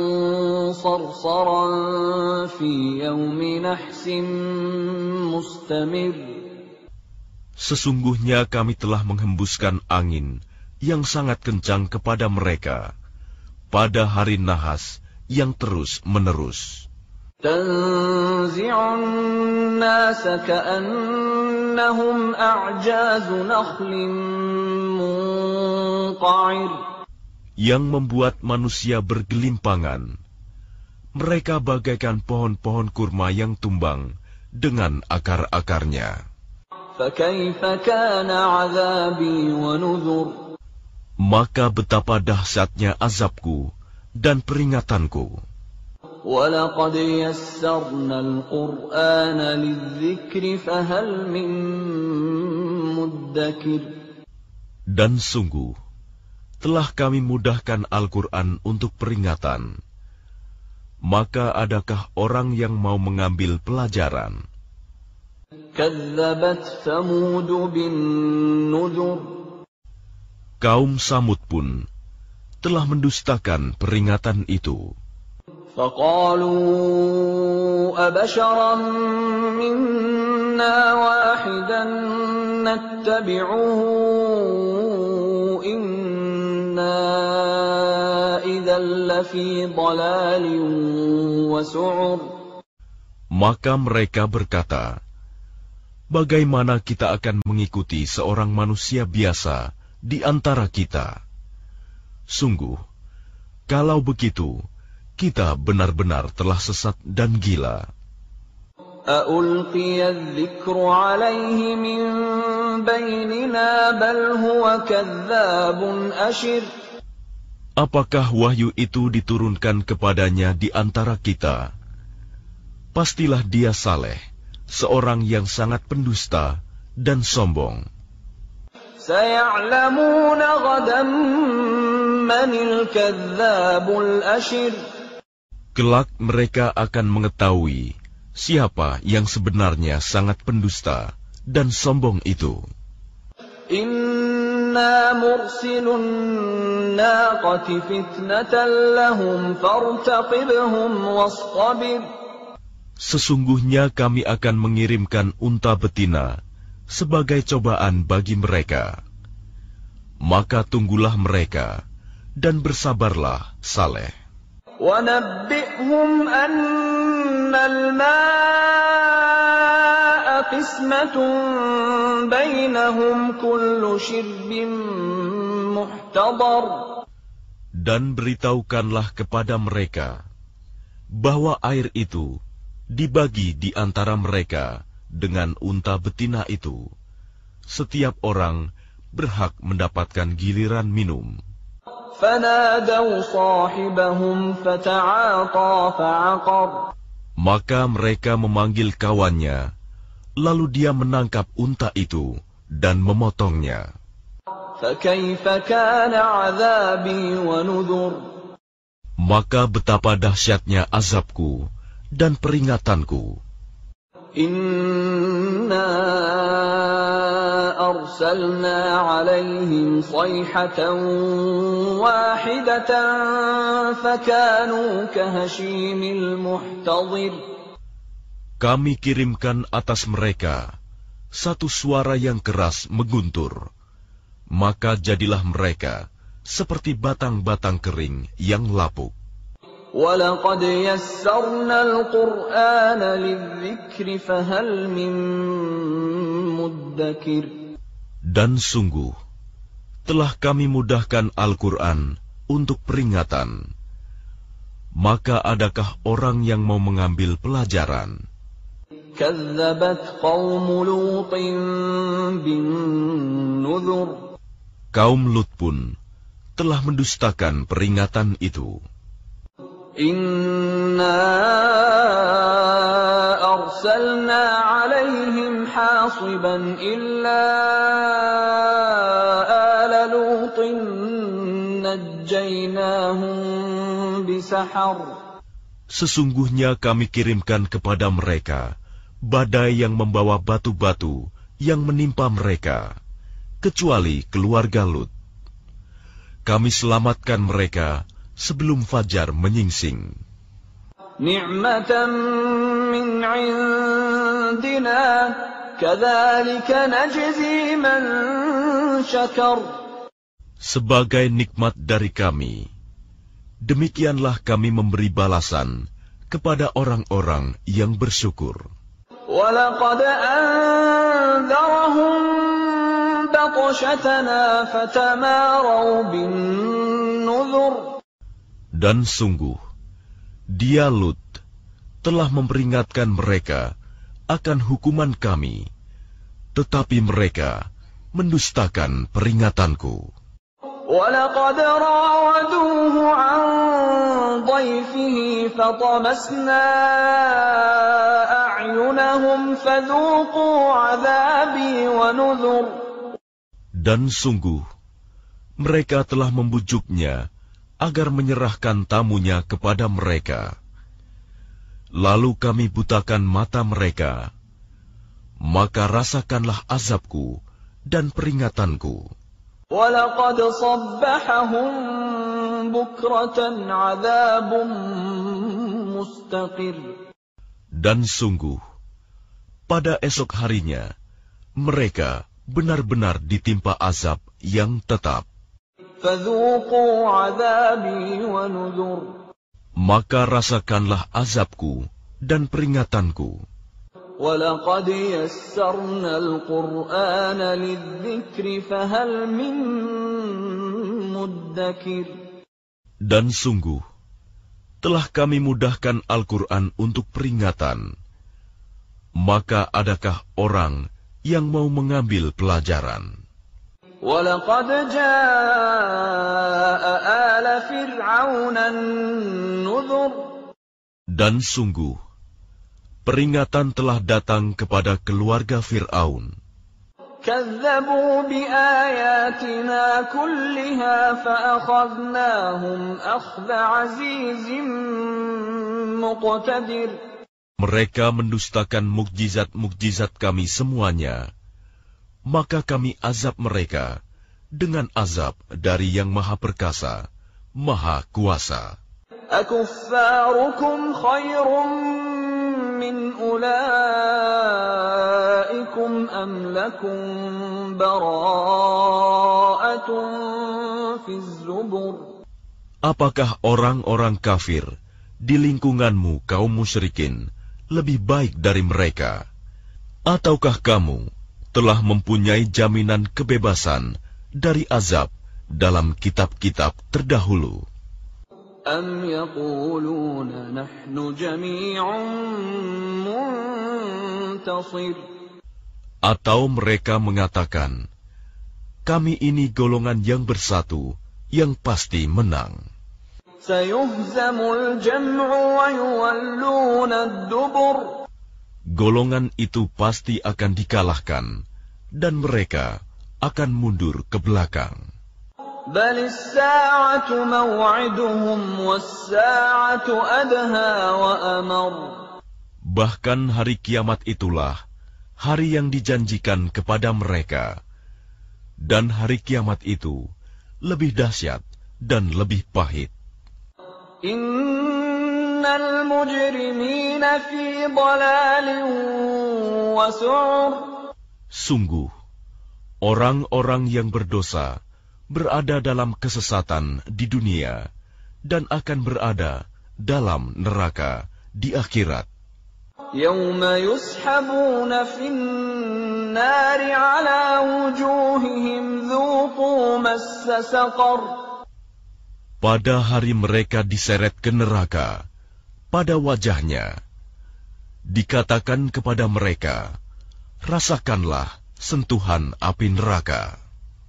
sarsaran fi yawmi nahsin mustamir. Sesungguhnya kami telah menghembuskan angin yang sangat kencang kepada mereka pada hari nahas yang terus menerus. Tanzi'un nasa ka'annahum a'jazu nakhlin munqa'ir. Yang membuat manusia bergelimpangan. Mereka bagaikan pohon-pohon kurma yang tumbang dengan akar-akarnya. Fakaifa kana 'adzabi wa nuzur. Maka betapa dahsyatnya azabku dan peringatanku. وَلَقَدْ يَسَّرْنَا الْقُرْآنَ لِلذِّكْرِ فَهَلْ مِن مُّدَّكِرٍ. Dan sungguh, telah kami mudahkan Al-Quran untuk peringatan. Maka adakah orang yang mau mengambil pelajaran? كَذَّبَتْ ثَمُودُ بِالنُّذُرِ. Kaum Samud pun telah mendustakan peringatan itu. فَقَالُوا أَبَشَرًا مِّنَّا وَاحِدًا نَّتَّبِعُهُ إِنَّا إِذًا لَّفِي ضَلَالٍ وَسُعُرٍ. Maka mereka berkata, bagaimana kita akan mengikuti seorang manusia biasa di antara kita? Sungguh, kalau begitu, kita benar-benar telah sesat dan gila. أَأُلْقِيَ الذِّكْرُ عَلَيْهِ مِن بَيْنِنَا بَلْ هُوَ كَذَّابٌ أَشِرٌ. Apakah wahyu itu diturunkan kepadanya di antara kita? Pastilah dia Saleh, seorang yang sangat pendusta dan sombong. سَيَعْلَمُونَ غَدًا مَّنِ الْكَذَّابُ الْأَشِرُ. Kelak mereka akan mengetahui siapa yang sebenarnya sangat pendusta dan sombong itu. Inna mursilun naqati fitnatan lahum fartaqibhum wastabir. Sesungguhnya kami akan mengirimkan unta betina sebagai cobaan bagi mereka. Maka tunggulah mereka dan bersabarlah, Saleh. وَنَبِّئْهُمْ أَنَّ الْمَاءَ قِسْمَةٌ بَيْنَهُمْ كُلُّ شِرْبٍ مُحْتَضَرٍ. Dan beritahukanlah kepada mereka bahwa air itu dibagi di antara mereka dengan unta betina itu. Setiap orang berhak mendapatkan giliran minum. فَنَادَوْا صَاحِبَهُمْ فَتَعَاطَى فَعَقَرَ. Maka mereka memanggil kawannya, lalu dia menangkap unta itu dan memotongnya. فَكَيْفَ كَانَ عَذَابِي وَنُذُرِ. maka betapa dahsyatnya azabku dan peringatanku. Inna arsalna alaihim sayhatan wahidatan fakanu kahashimil muhtadhir. Kami kirimkan atas mereka satu suara yang keras mengguntur, maka jadilah mereka seperti batang-batang kering yang lapuk. وَلَقَدْ يَسَّرْنَا الْقُرْآنَ لِلذِّكْرِ فَهَلْ مِن مُّدَّكِرٍ. Dan sungguh, telah kami mudahkan Al-Quran untuk peringatan. Maka adakah orang yang mau mengambil pelajaran? كَذَّبَتْ قَوْمُ لُوطٍ بِالنُّذُرِ. Kaum Lut pun telah mendustakan peringatan itu. Inna arsalna alaihim hasiban illa ala lutin najjaynahum bisahar. Sesungguhnya kami kirimkan kepada mereka badai yang membawa batu-batu yang menimpa mereka, kecuali keluarga Lut. Kami selamatkan mereka sebelum fajar menyingsing. Ni'matan min 'indina, kadzalika najzi man syakar. Sebagai nikmat dari kami, demikianlah kami memberi balasan kepada orang-orang yang bersyukur. Wa laqad anzarahum batshatana fatamaru bin nuzur. Dan sungguh, dia Lut telah memperingatkan mereka akan hukuman kami, tetapi mereka mendustakan peringatanku. وَلَقَدْ رَاوَدُوهُ عَنْ ضَيْفِهِ فَطَمَسْنَا أَعْيُنَهُمْ فَذُوقُوا عَذَابِي وَنُذُرِ. Dan sungguh, mereka telah membujuknya agar menyerahkan tamunya kepada mereka. Lalu kami butakan mata mereka, maka rasakanlah azabku dan peringatanku. وَلَقَدْ صَبَّحَهُم بُكْرَةً عَذَابٌ مُسْتَقِرٌ. Dan sungguh, pada esok harinya, mereka benar-benar ditimpa azab yang tetap. فَذُوقُوا عَذَابِي وَنُذُرِ. Maka rasakanlah azabku dan peringatanku. وَلَقَدْ يَسَّرْنَا الْقُرْآنَ لِلذِّكْرِ فَهَلْ مِن مُّدَّكِرٍ. Dan sungguh, telah kami mudahkan Al-Quran untuk peringatan. Maka adakah orang yang mau mengambil pelajaran? وَلَقَدْ جَاءَ آلَ فِرْعَوْنَ النُّذُرُ. Dan sungguh, peringatan telah datang kepada keluarga Fir'aun. كَذَّبُوا بِآيَاتِنَا كُلِّهَا فَأَخَذْنَاهُمْ أَخْذَ عَزِيزٍ مُقْتَدِرٍ. Mereka mendustakan mukjizat-mukjizat kami semuanya, maka kami azab mereka dengan azab dari yang Maha Perkasa, Maha Kuasa. أَكُفَّارُكُمْ خَيْرٌ مِّنْ أُولَئِكُمْ أَمْ لَكُمْ بَرَاءَةٌ فِي الزُّبُرِ. Apakah orang-orang kafir di lingkunganmu kaum musyrikin lebih baik dari mereka? Ataukah kamu telah mempunyai jaminan kebebasan dari azab dalam kitab-kitab terdahulu? أَمْ يَقُولُونَ نَحْنُ جَمِيعٌ مُّنتَصِرٌ. Atau mereka mengatakan, kami ini golongan yang bersatu, yang pasti menang. سَيُهْزَمُ الْجَمْعُ وَيُوَلُّونَ الدُّبُرَ. Golongan itu pasti akan dikalahkan, dan mereka akan mundur ke belakang. بل الساعة موعدهم والساعة أدهى وأمر. Bahkan hari kiamat itulah hari yang dijanjikan kepada mereka, dan hari kiamat itu lebih dahsyat dan lebih pahit. Innal mujrimina fi dhalalin wa su'ur. Sungguh, orang-orang yang berdosa berada dalam kesesatan di dunia dan akan berada dalam neraka di akhirat. Yawma yushabuna fin nari ala wujuhihim dhuqu massa saqar. Pada hari mereka diseret ke neraka, pada wajahnya dikatakan kepada mereka, rasakanlah sentuhan api neraka.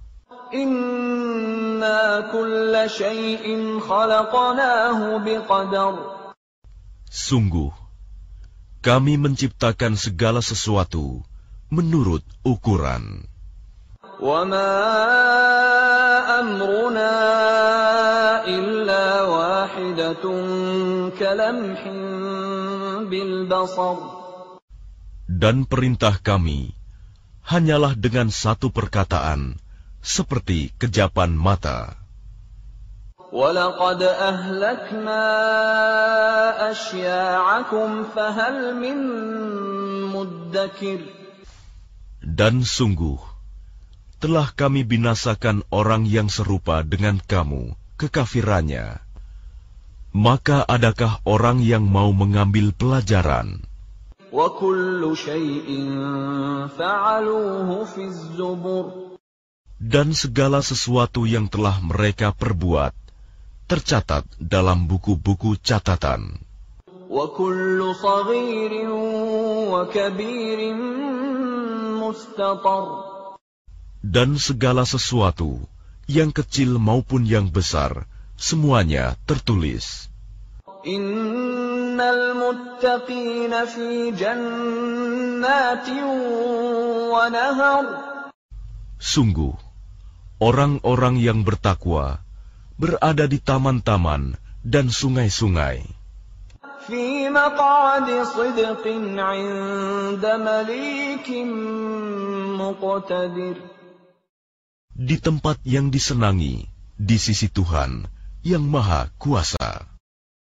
Inna kulla syai'in khalaqnahu biqadar. Sungguh, kami menciptakan segala sesuatu menurut ukuran. Wa ma amruna illa wahidatun kalamhin bil basar. Dan perintah kami hanyalah dengan satu perkataan, seperti kejapan mata. وَلَقَدْ أَهْلَكْنَا أَشْيَاعَكُمْ فَهَلْ مِن مُدَّكِرٍ. Dan sungguh, telah kami binasakan orang yang serupa dengan kamu, kekafirannya. Maka adakah orang yang mau mengambil pelajaran? وَكُلُّ شَيْءٍ فَعَلُوهُ فِي الزُّبُرِ. Dan segala sesuatu yang telah mereka perbuat tercatat dalam buku-buku catatan. وَكُلُّ صَغِيرٍ وَكَبِيرٍ مُسْتَطَرٍ. Dan segala sesuatu, yang kecil maupun yang besar, semuanya tertulis. Innal muttaqina fi jannatin wa nahar. Sungguh, orang-orang yang bertakwa berada di taman-taman dan sungai-sungai. Fi maq'adi sidqin 'inda malikin muqtadir. Di tempat yang disenangi, di sisi Tuhan yang Maha Kuasa.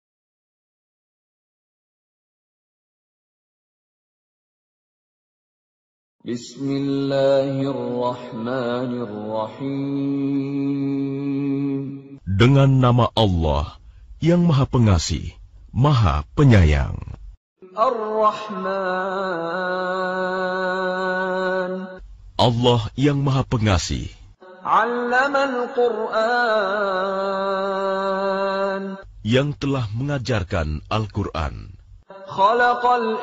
Bismillahirrahmanirrahim. Dengan nama Allah yang Maha Pengasih, Maha Penyayang. Ar-Rahman. Allah yang Maha Pengasih. 'Allamal Qur'an. Yang telah mengajarkan Al-Qur'an. Khalaqal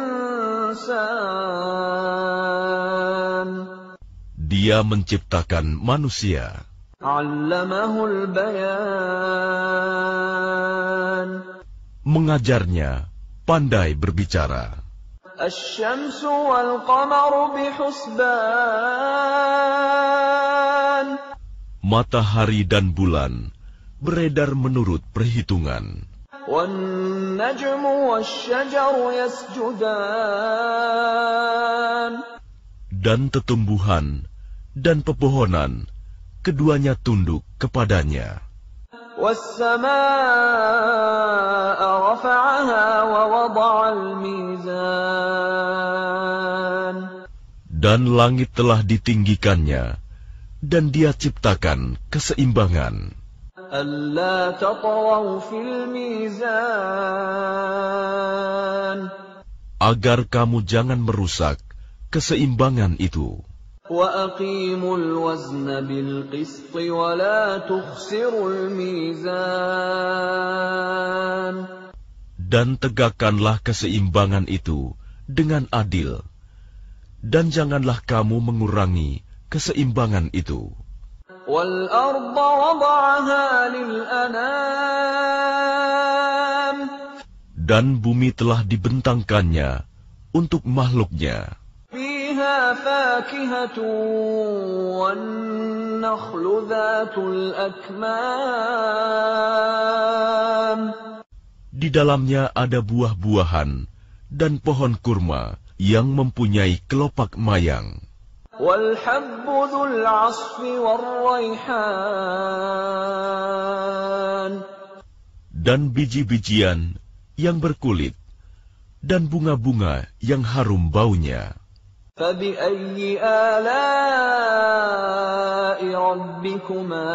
insan. Dia menciptakan manusia. 'Allamahul bayan. Mengajarnya pandai berbicara. Asy-syamsu wal qamaru bihusban. Matahari dan bulan beredar menurut perhitungan. Wan najmu wasy-syajaru yasjudan. Dan tetumbuhan dan pepohonan keduanya tunduk kepadanya. Was-samaa'a rafa'aha wa wada'al mizan. Dan langit telah ditinggikannya, dan Dia ciptakan keseimbangan. Alla tatghaw fil mizan. Agar kamu jangan merusak keseimbangan itu. وَأَقِيمُوا الْوَزْنَ بِالْقِسْطِ وَلَا تُخْسِرُوا الْمِيزَانَ. Dan tegakkanlah keseimbangan itu dengan adil, dan janganlah kamu mengurangi keseimbangan itu. وَالْأَرْضَ وَضَعَهَا لِلْأَنَامِ. Dan bumi telah dibentangkannya untuk makhluknya. فِيهَا فيها فاكهة والنخل ذات الأكمام. Di dalamnya ada buah-buahan dan pohon kurma yang mempunyai kelopak mayang. وَالْحَبُّ ذُو الْعَصْفِ وَالرَّيْحَانُ. Dan biji-bijian yang berkulit dan bunga-bunga yang harum baunya. فَبِأَيِّ آلَاءِ رَبِّكُمَا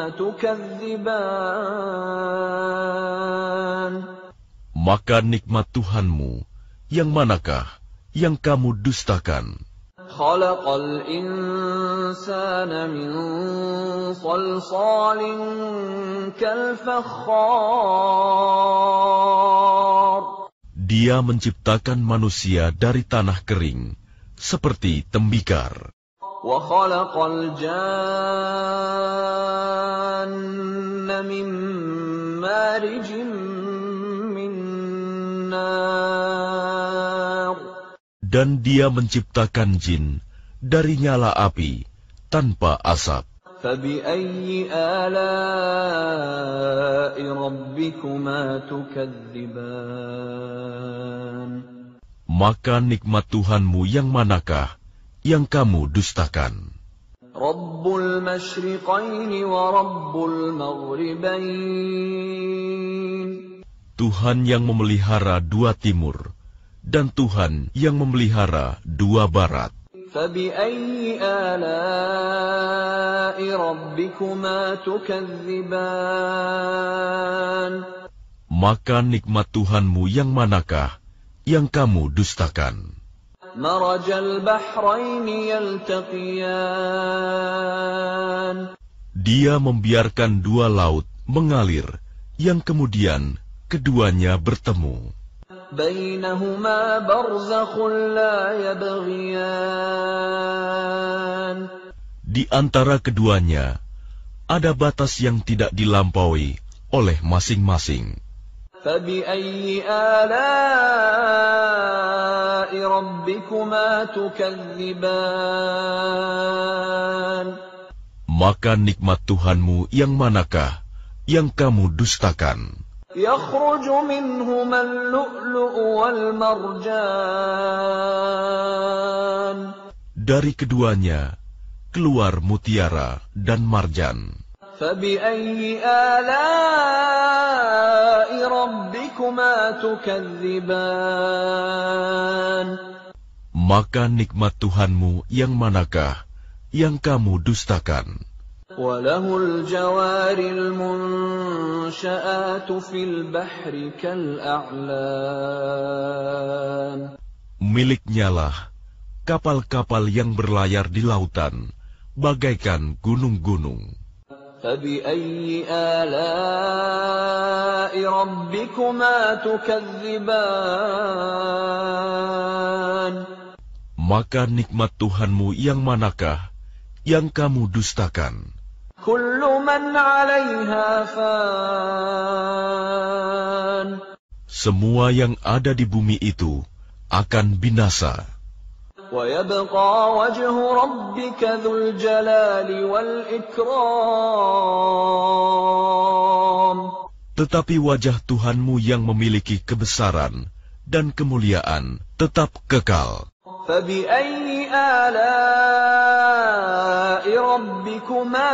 تُكَذِّبَانِ. Maka nikmat Tuhanmu, yang manakah yang kamu dustakan? خَلَقَ الْإِنسَانَ مِنْ صَلْصَالٍ كَالْفَخَّارِ. Dia menciptakan manusia dari tanah kering, seperti tembikar. وَخَلَقَ الْجَانَّ مِنْ مَارِجٍ مِنْ نَارٍ. Dan dia menciptakan jin dari nyala api tanpa asap. فَبِأَيِّ آلَاءِ رَبِّكُمَا تُكَذِّبَانِ. Maka nikmat Tuhanmu yang manakah yang kamu dustakan? رَبُّ الْمَشْرِقَيْنِ وَرَبُّ الْمَغْرِبَيْنِ. Tuhan yang memelihara dua timur dan Tuhan yang memelihara dua barat. فَبِأَيِّ آلَاءِ رَبِّكُمَا تُكَذِّبَانِ. Maka nikmat Tuhanmu yang manakah yang kamu dustakan? مَرَجَ الْبَحْرَيْنِ يَلْتَقِيَانِ. Dia membiarkan dua laut mengalir, yang kemudian keduanya bertemu. بَيْنَهُمَا بَرْزَخٌ لَا يَبْغِيَانِ. Di antara keduanya ada batas yang tidak dilampaui oleh masing-masing. فَبِأَيِّ آلَاءِ رَبِّكُمَا تُكَذِّبَانِ. Maka nikmat Tuhanmu yang manakah yang kamu dustakan? يَخْرُجُ مِنْهُمَا اللُّؤْلُؤُ وَالْمَرْجَانُ. Dari keduanya keluar mutiara dan marjan. فَبِأَيِّ آلَاءِ رَبِّكُمَا تُكَذِّبَانِ. Maka nikmat Tuhanmu yang manakah yang kamu dustakan? وَلَهُ الْجَوَارِ الْمُنْشَآتُ فِي الْبَحْرِ كَالْأَعْلَامِ. Miliknyalah kapal-kapal yang berlayar di lautan, bagaikan gunung-gunung. فَبِأَيِّ آلَاءِ رَبِّكُمَا تُكَذِّبَانِ. Maka nikmat Tuhanmu yang manakah yang kamu dustakan? كُلُّ مَنْ عَلَيْهَا فَانٍ. Semua yang ada di bumi itu akan binasa. وَيَبْقَى وَجْهُ رَبِّكَ ذُو الْجَلَالِ وَالْإِكْرَامِ. Tetapi wajah Tuhanmu yang memiliki kebesaran dan kemuliaan tetap kekal. فَبِأَيِّ آلَاءِ رَبِّكُمَا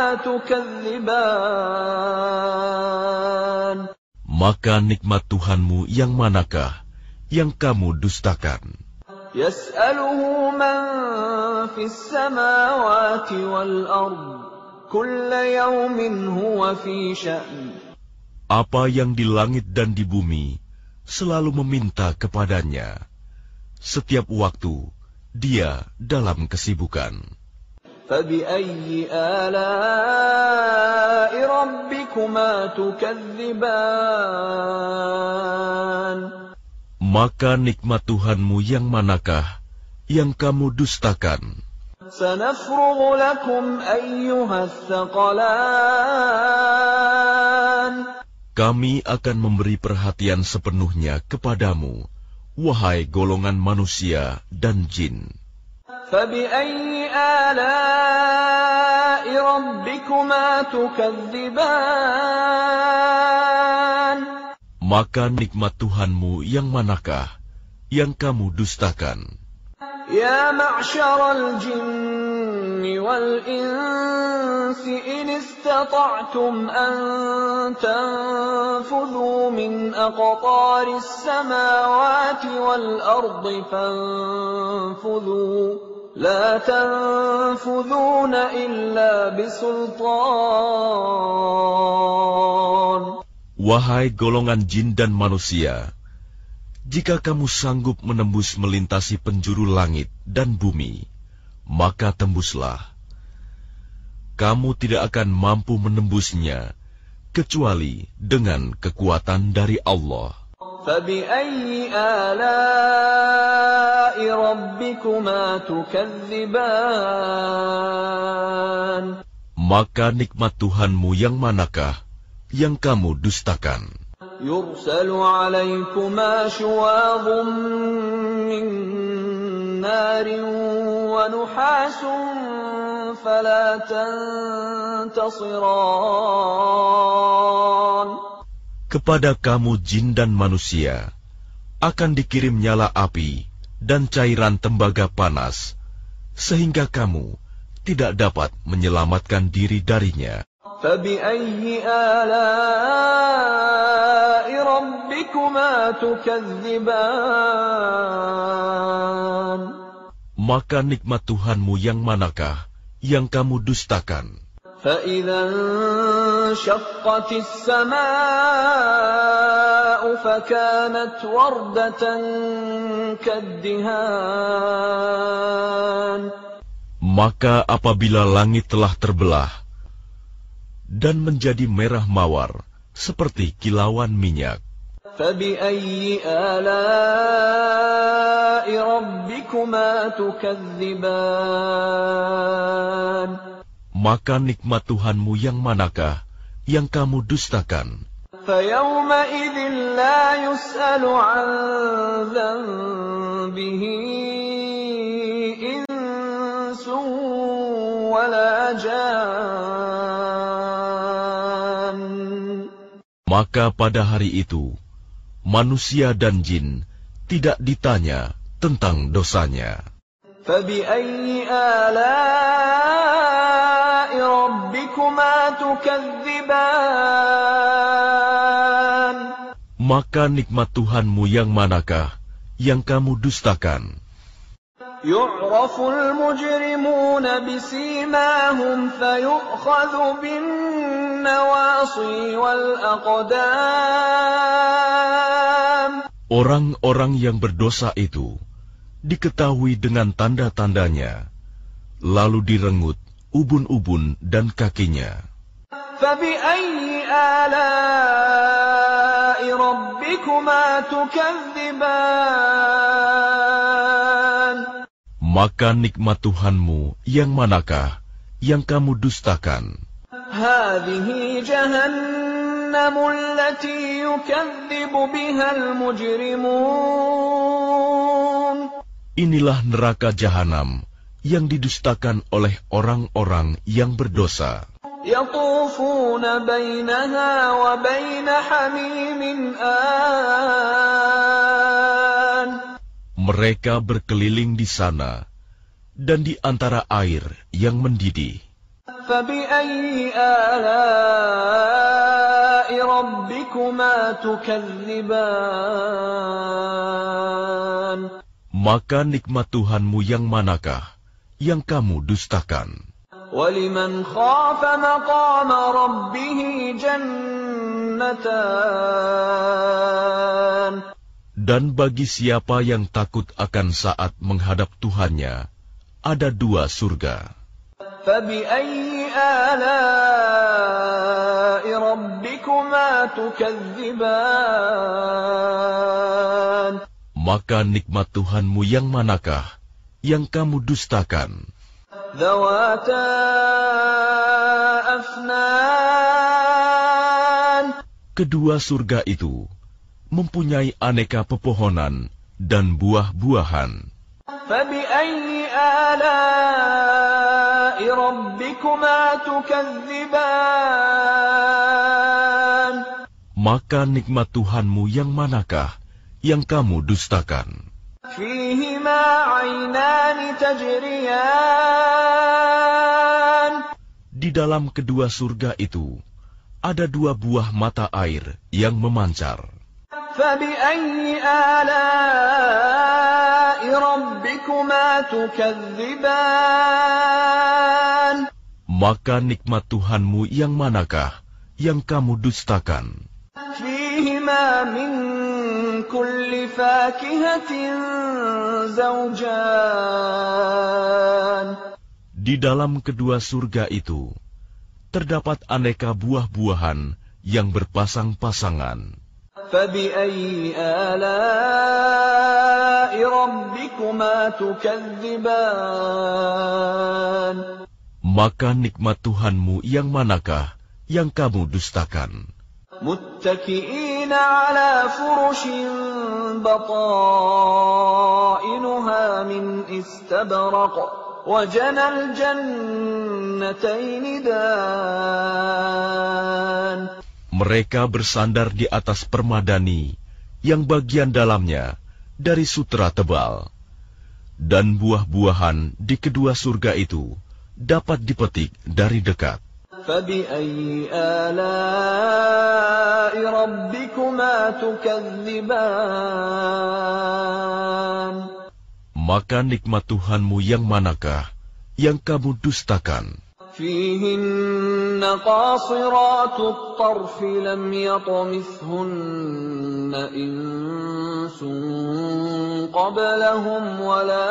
تُكَذِّبَانِ. Maka nikmat Tuhanmu yang manakah yang kamu dustakan? يَسْأَلُهُ مَنْ فِي السَّمَاوَاتِ وَالْأَرْضِ كُلَّ يَوْمٍ هُوَ فِي شَأْنٍ. Apa yang di langit dan di bumi selalu meminta kepadanya. Setiap waktu dia dalam kesibukan. فَبِأَيِّ آلَاءِ رَبِّكُمَا تُكَذِّبَانِ. Maka nikmat Tuhanmu yang manakah yang kamu dustakan? سَنَفْرُغُ لَكُمْ أَيُّهَا الثَّقَلَانِ. Kami akan memberi perhatian sepenuhnya kepadamu, wahai golongan manusia dan jin. فبأي آلاء ربكما تكذبان Maka nikmat Tuhanmu yang manakah yang kamu dustakan? يا معشر الجن والإنس إن استطعتم أن تنفذوا من أقطار السماوات والأرض فانفذوا لا تنفذون إلا بسلطان. Wahai golongan jin dan manusia, jika kamu sanggup menembus melintasi penjuru langit dan bumi, maka tembuslah. Kamu tidak akan mampu menembusnya, kecuali dengan kekuatan dari Allah. فَبِأَيِّ آلَاءِ رَبِّكُمَا تُكَذِّبَانِ Maka nikmat Tuhanmu yang manakah yang kamu dustakan? يُرْسَلُ عَلَيْكُمَا شُوَاظٌ مِّن نَّارٍ وَنُحَاسٌ فَلَا تَنتَصِرَانِ Kepada kamu jin dan manusia akan dikirim nyala api dan cairan tembaga panas, sehingga kamu tidak dapat menyelamatkan diri darinya. فَبِأَيِّ آلَاءِ رَبِّكُمَا تُكَذِّبَانِ Maka nikmat Tuhanmu yang manakah yang kamu dustakan? فَإِذَا انشَقَّتِ السَّمَاءُ فَكَانَتْ وَرْدَةً كَالدِّهَانِ Maka apabila langit telah terbelah dan menjadi merah mawar seperti kilauan minyak. فَبِأَيِّ آلَاءِ رَبِّكُمَا تُكَذِّبَانِ Maka nikmat Tuhanmu yang manakah yang kamu dustakan? فَيَوْمَئِذٍ لَا يُسْأَلُ عَنْ ذَنبِهِ إِنسٌ وَلَا جَانٌّ Maka pada hari itu, manusia dan jin tidak ditanya tentang dosanya. فَبِأَيِّ آلَاءِ رَبِّكُمَا تُكَذِّبَانِ Maka nikmat Tuhanmu yang manakah yang kamu dustakan? يُعْرَفُ الْمُجْرِمُونَ بِسِيمَاهُمْ فَيُؤْخَذُ بِالنَّوَاصِي وَالْأَقْدَامِ Orang-orang yang berdosa itu diketahui dengan tanda-tandanya, lalu direngut ubun-ubun dan kakinya. فَبِأَيِّ آلَاءِ رَبِّكُمَا تُكَذِّبَانِ Maka nikmat Tuhanmu yang manakah yang kamu dustakan? هَٰذِهِ جَهَنَّمُ الَّتِي يُكَذِّبُ بِهَا الْمُجْرِمُونَ Inilah neraka jahanam yang didustakan oleh orang-orang yang berdosa. يَطُوفُونَ بَيْنَهَا وَبَيْنَ حَمِيمٍ آنٍ Mereka berkeliling di sana dan di antara air yang mendidih. فَبِأَيِّ آلَاءِ رَبِّكُمَا تُكَذِّبَانِ Maka nikmat Tuhanmu yang manakah yang kamu dustakan? وَلِمَنْ خَافَ مَقَامَ رَبِّهِ جَنَّتَانِ Dan bagi siapa yang takut akan saat menghadap Tuhannya, ada dua surga. فَبِأَيِّ آلَاءِ رَبِّكُمَا تُكَذِّبَانِ Maka nikmat Tuhanmu yang manakah yang kamu dustakan? ذَوَاتَا أَفْنَانٍ Kedua surga itu mempunyai aneka pepohonan dan buah-buahan. فَبِأَيِّ آلاء ربكما تكذبان Maka nikmat Tuhanmu yang manakah yang kamu dustakan? فيهما عينان تجريان Di dalam kedua surga itu ada dua buah mata air yang memancar. فبأي آلاء ربكما تكذبان Maka nikmat Tuhanmu yang manakah yang kamu dustakan? فيهما من كل فاكهة زوجان Di dalam kedua surga itu terdapat aneka buah-buahan yang berpasang-pasangan. فبأي آلاء ربكما تكذبان Maka nikmat Tuhanmu yang manakah yang kamu dustakan? متكئين على فرش بطائنها من استبرق وجنى الجنتين دان Mereka bersandar di atas permadani yang bagian dalamnya dari sutra tebal, dan buah-buahan di kedua surga itu dapat dipetik dari dekat. فبأي آلاء ربكما تكذبان Maka nikmat Tuhanmu yang manakah yang kamu dustakan? فيهن قاصرات الطرف لم يطمثهن إنس قبلهم ولا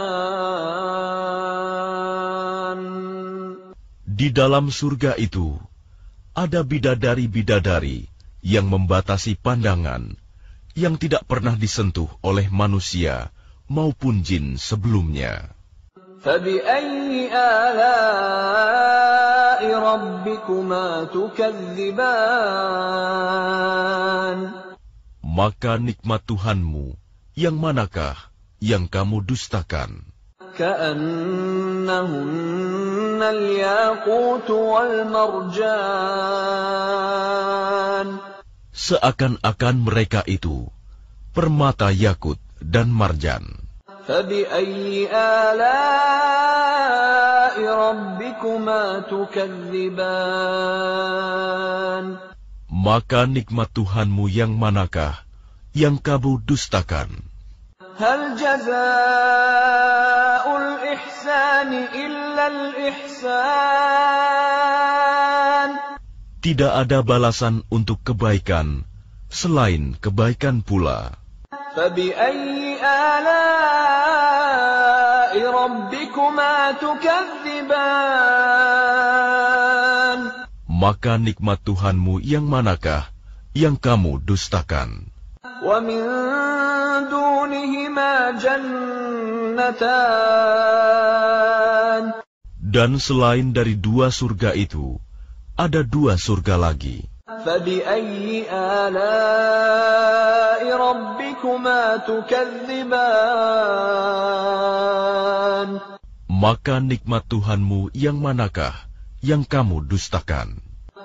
جان Di dalam surga itu ada bidadari-bidadari yang membatasi pandangan, yang tidak pernah disentuh oleh manusia maupun jin sebelumnya. فبأي آلاء ربكما تكذبان Maka nikmat Tuhanmu yang manakah yang kamu dustakan? كأنهن الياقوت والمرجان Seakan-akan mereka itu permata yakut dan marjan. فبأي آلاء ربكما تكذبان Maka nikmat Tuhanmu yang manakah yang kamu dustakan? هل جزاء الإحسان إلا الإحسان Tidak ada balasan untuk kebaikan selain kebaikan pula. فبأي آلاء ربكما تكذبان Maka nikmat Tuhanmu yang manakah yang kamu dustakan? ومن دونهما جنتان Dan selain dari dua surga itu, ada dua surga lagi. فبأي آلاء ربكما تكذبان Maka nikmat Tuhanmu yang manakah yang kamu dustakan?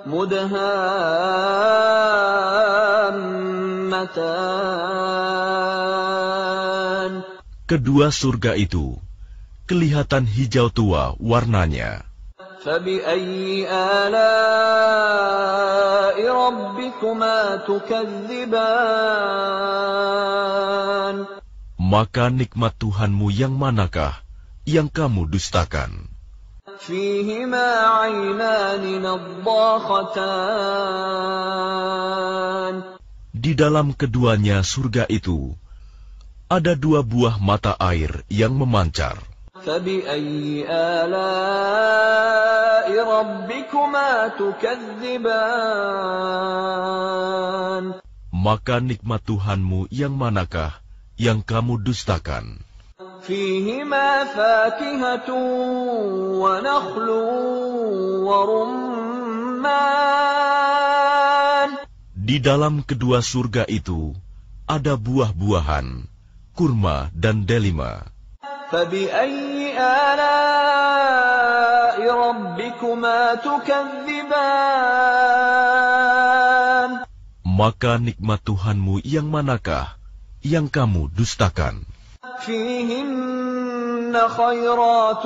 مدهامتان Kedua surga itu kelihatan hijau tua warnanya. فبأي آلاء ربكما تكذبان Maka nikmat Tuhanmu yang manakah yang kamu dustakan? فيهما عينان نضاختان Di dalam keduanya surga itu ada dua buah mata air yang memancar. فبأي آلاء ربكما تكذبان Maka nikmat Tuhanmu yang manakah yang kamu dustakan? فيهما فاكهة ونخل ورمان Di dalam kedua surga itu ada buah-buahan, kurma dan delima. فبأي آلاء ربكما تكذبان Maka nikmat Tuhanmu yang manakah yang kamu dustakan? فيهن خيرات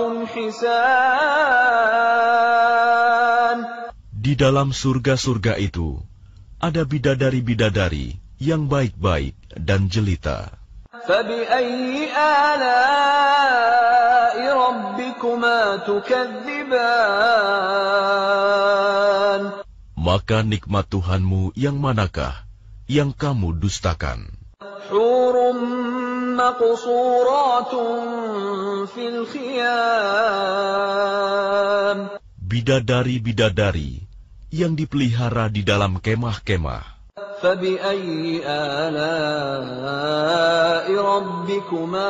حسان Di dalam surga-surga itu ada bidadari-bidadari yang baik-baik dan jelita. فبأي آلاء ربكما تكذبان Maka nikmat Tuhanmu yang manakah yang kamu dustakan? حور مقصورات في الخيام Bidadari-bidadari yang dipelihara di dalam kemah-kemah. فبأي آلاء ربكما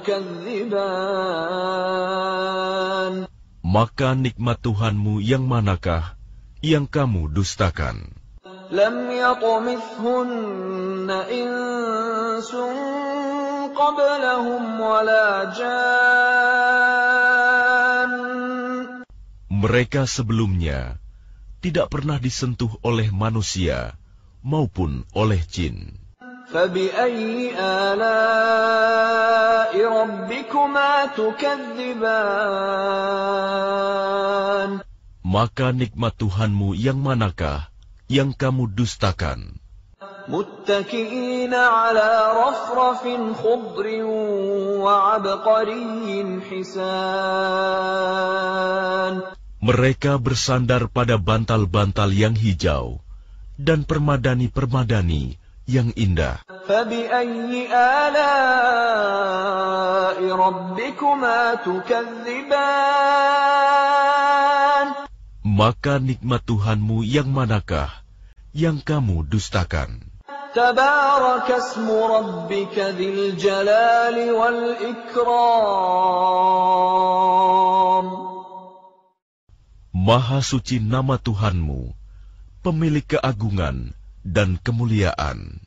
تكذبان Maka nikmat Tuhanmu yang manakah yang kamu dustakan? لم يطمثهن إنس قبلهم ولا جان Mereka sebelumnya tidak pernah disentuh oleh manusia maupun oleh jin. فبأي آلاء ربكما تكذبان Maka nikmat Tuhanmu yang manakah yang kamu dustakan? متكئين على رفرف خضر وعبقري حسان Mereka bersandar pada bantal-bantal yang hijau dan permadani-permadani yang indah. فبأي آلاء ربكما تكذبان Maka nikmat Tuhanmu yang manakah yang kamu dustakan? تبارك اسم ربك ذي الجلال والإكرام Maha suci nama Tuhanmu, pemilik keagungan dan kemuliaan.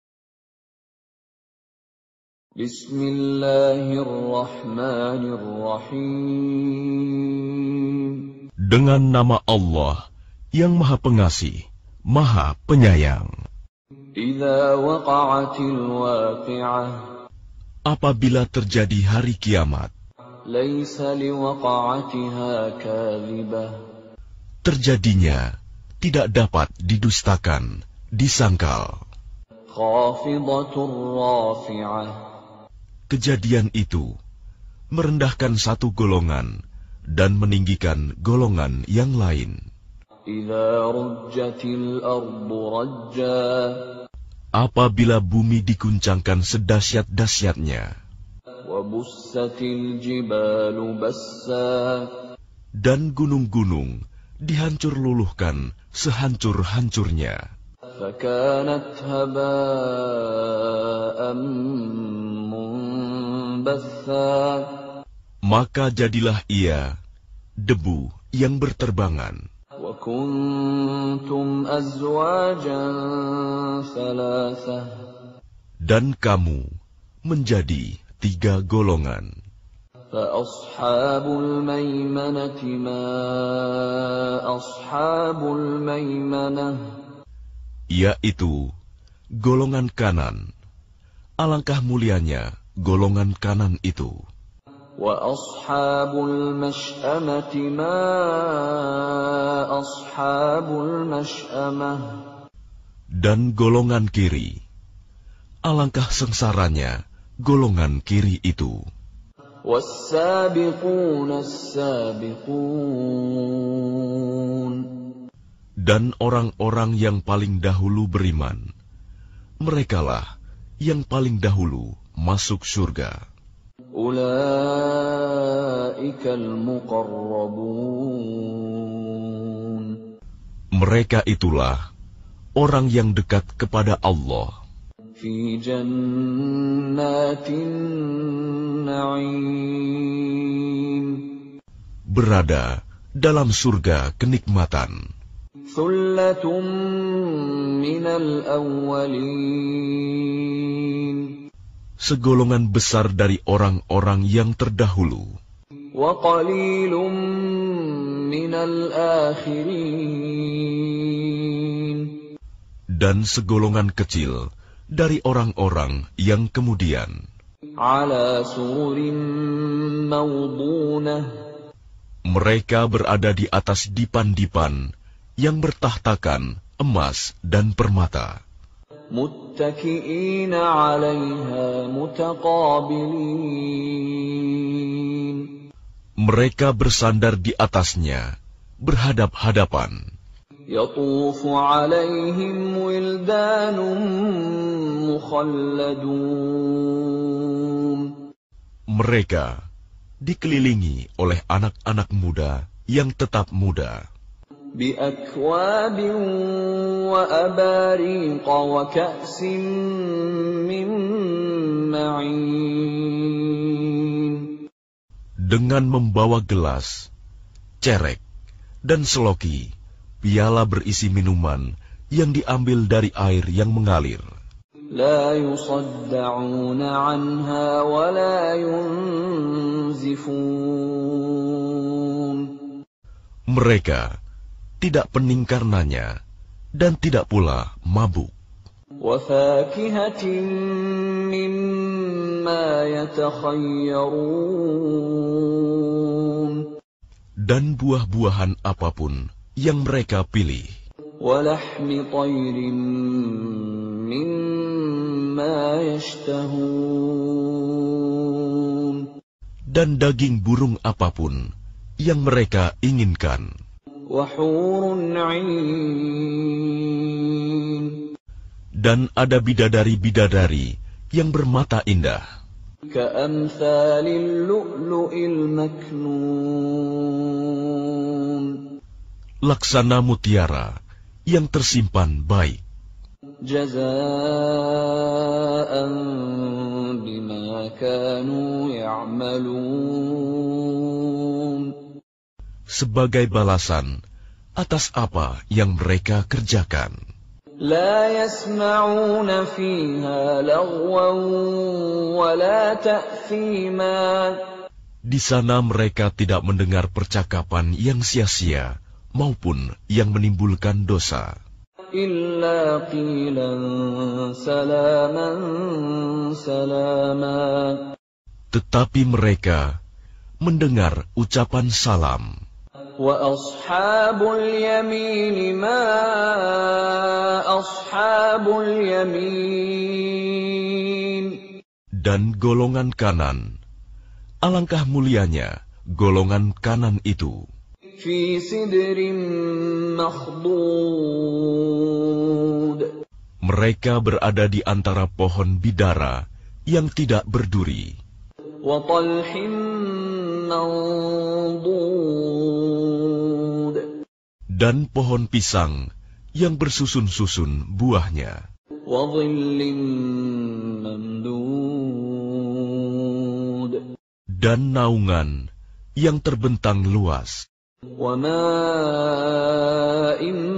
Bismillahirrahmanirrahim. Dengan nama Allah yang Maha Pengasih, Maha Penyayang. Idza waqa'atil waqi'ah. Apabila terjadi hari kiamat, Laisa liwaqa'atiha kadhibah. Terjadinya tidak dapat didustakan, disangkal. Khafidatur rafi'ah. Kejadian itu merendahkan satu golongan dan meninggikan golongan yang lain. Idza rujjatil ardu rajja. Apabila bumi diguncangkan sedahsyat-dahsyatnya, Wabussatil jibalu bassa. dan gunung-gunung dihancur luluhkan sehancur-hancurnya, Fakanat haba'an munbatha. maka jadilah ia debu yang berterbangan. Wa kuntum azwajan thalathah. Dan kamu menjadi tiga golongan. Fa ashabul maimanati ma ashabul maimanah. Yaitu golongan kanan. Alangkah mulianya golongan kanan itu. Wa ashabul mash'amati ma ashabul mash'amah. Dan golongan kiri. Alangkah sengsaranya golongan kiri itu. Was-sabiquna as-sabiqun. Dan orang-orang yang paling dahulu beriman, merekalah yang paling dahulu masuk surga. Ulaikal muqarrabun. Mereka itulah orang yang dekat kepada Allah. Fi jannatin na'im. Berada dalam surga kenikmatan. Thullatun minal awwalin. Segolongan besar dari orang-orang yang terdahulu. وَقَلِيلٌ مِّنَ الْآخِرِينَ. Dan segolongan kecil dari orang-orang yang kemudian عَلَى سُرُرٍ مَّوْضُونَةٍ. mereka berada di atas dipan-dipan yang bertahtakan emas dan permata. مُتَّكِئِينَ عَلَيْهَا مُتَقَابِلِينَ. Mereka bersandar di atasnya, berhadap-hadapan. يَطُوفُ عَلَيْهِمْ وِلْدَانٌ مُّخَلَّدُونَ. Mereka dikelilingi oleh anak-anak muda yang tetap muda. بِأَكْوَابٍ وَأَبَارِيقَ وَكَأْسٍ مِّن مَّعِينٍ. Dengan membawa gelas, cerek, dan seloki, piala berisi minuman yang diambil dari air yang mengalir. لَا يُصَدَّعُونَ عَنْهَا وَلَا يُنزِفُونَ. Mereka tidak pening karenanya dan tidak pula mabuk. وَفَاكِهَةٍ مِّمَّا يَتَخَيَّرُونَ. Dan buah-buahan apapun yang mereka pilih. وَلَحْمِ طَيْرٍ مِّمَّا يَشْتَهُونَ. Dan daging burung apapun yang mereka inginkan. وَحُورٌ عِينٌ. Dan ada bidadari-bidadari yang bermata indah, كَأَمْثَالِ اللُّؤْلُؤِ الْمَكْنُونِ. laksana mutiara yang tersimpan baik. جَزَاءً بِمَا كَانُوا يَعْمَلُونَ. Sebagai balasan atas apa yang mereka kerjakan. لَا يَسْمَعُونَ فِيهَا لَغْوًا وَلَا تَأْثِيمًا. Di sana mereka tidak mendengar percakapan yang sia-sia maupun yang menimbulkan dosa. إِلَّا قِيلًا سَلَامًا سَلَامًا. Tetapi mereka mendengar ucapan salam. وَأَصْحَابُ الْيَمِينِ مَا أَصْحَابُ الْيَمِينِ. Dan golongan kanan, alangkah mulianya golongan kanan itu. فِي سِدْرٍ مَّخْضُودٍ. Mereka berada di antara pohon bidara yang tidak berduri. وَطَلْحٍ مَّنضُودٍ. Dan pohon pisang yang bersusun-susun buahnya. وَظِلٍّ مَّمْدُودٍ. Dan naungan yang terbentang luas. وَمَاءٍ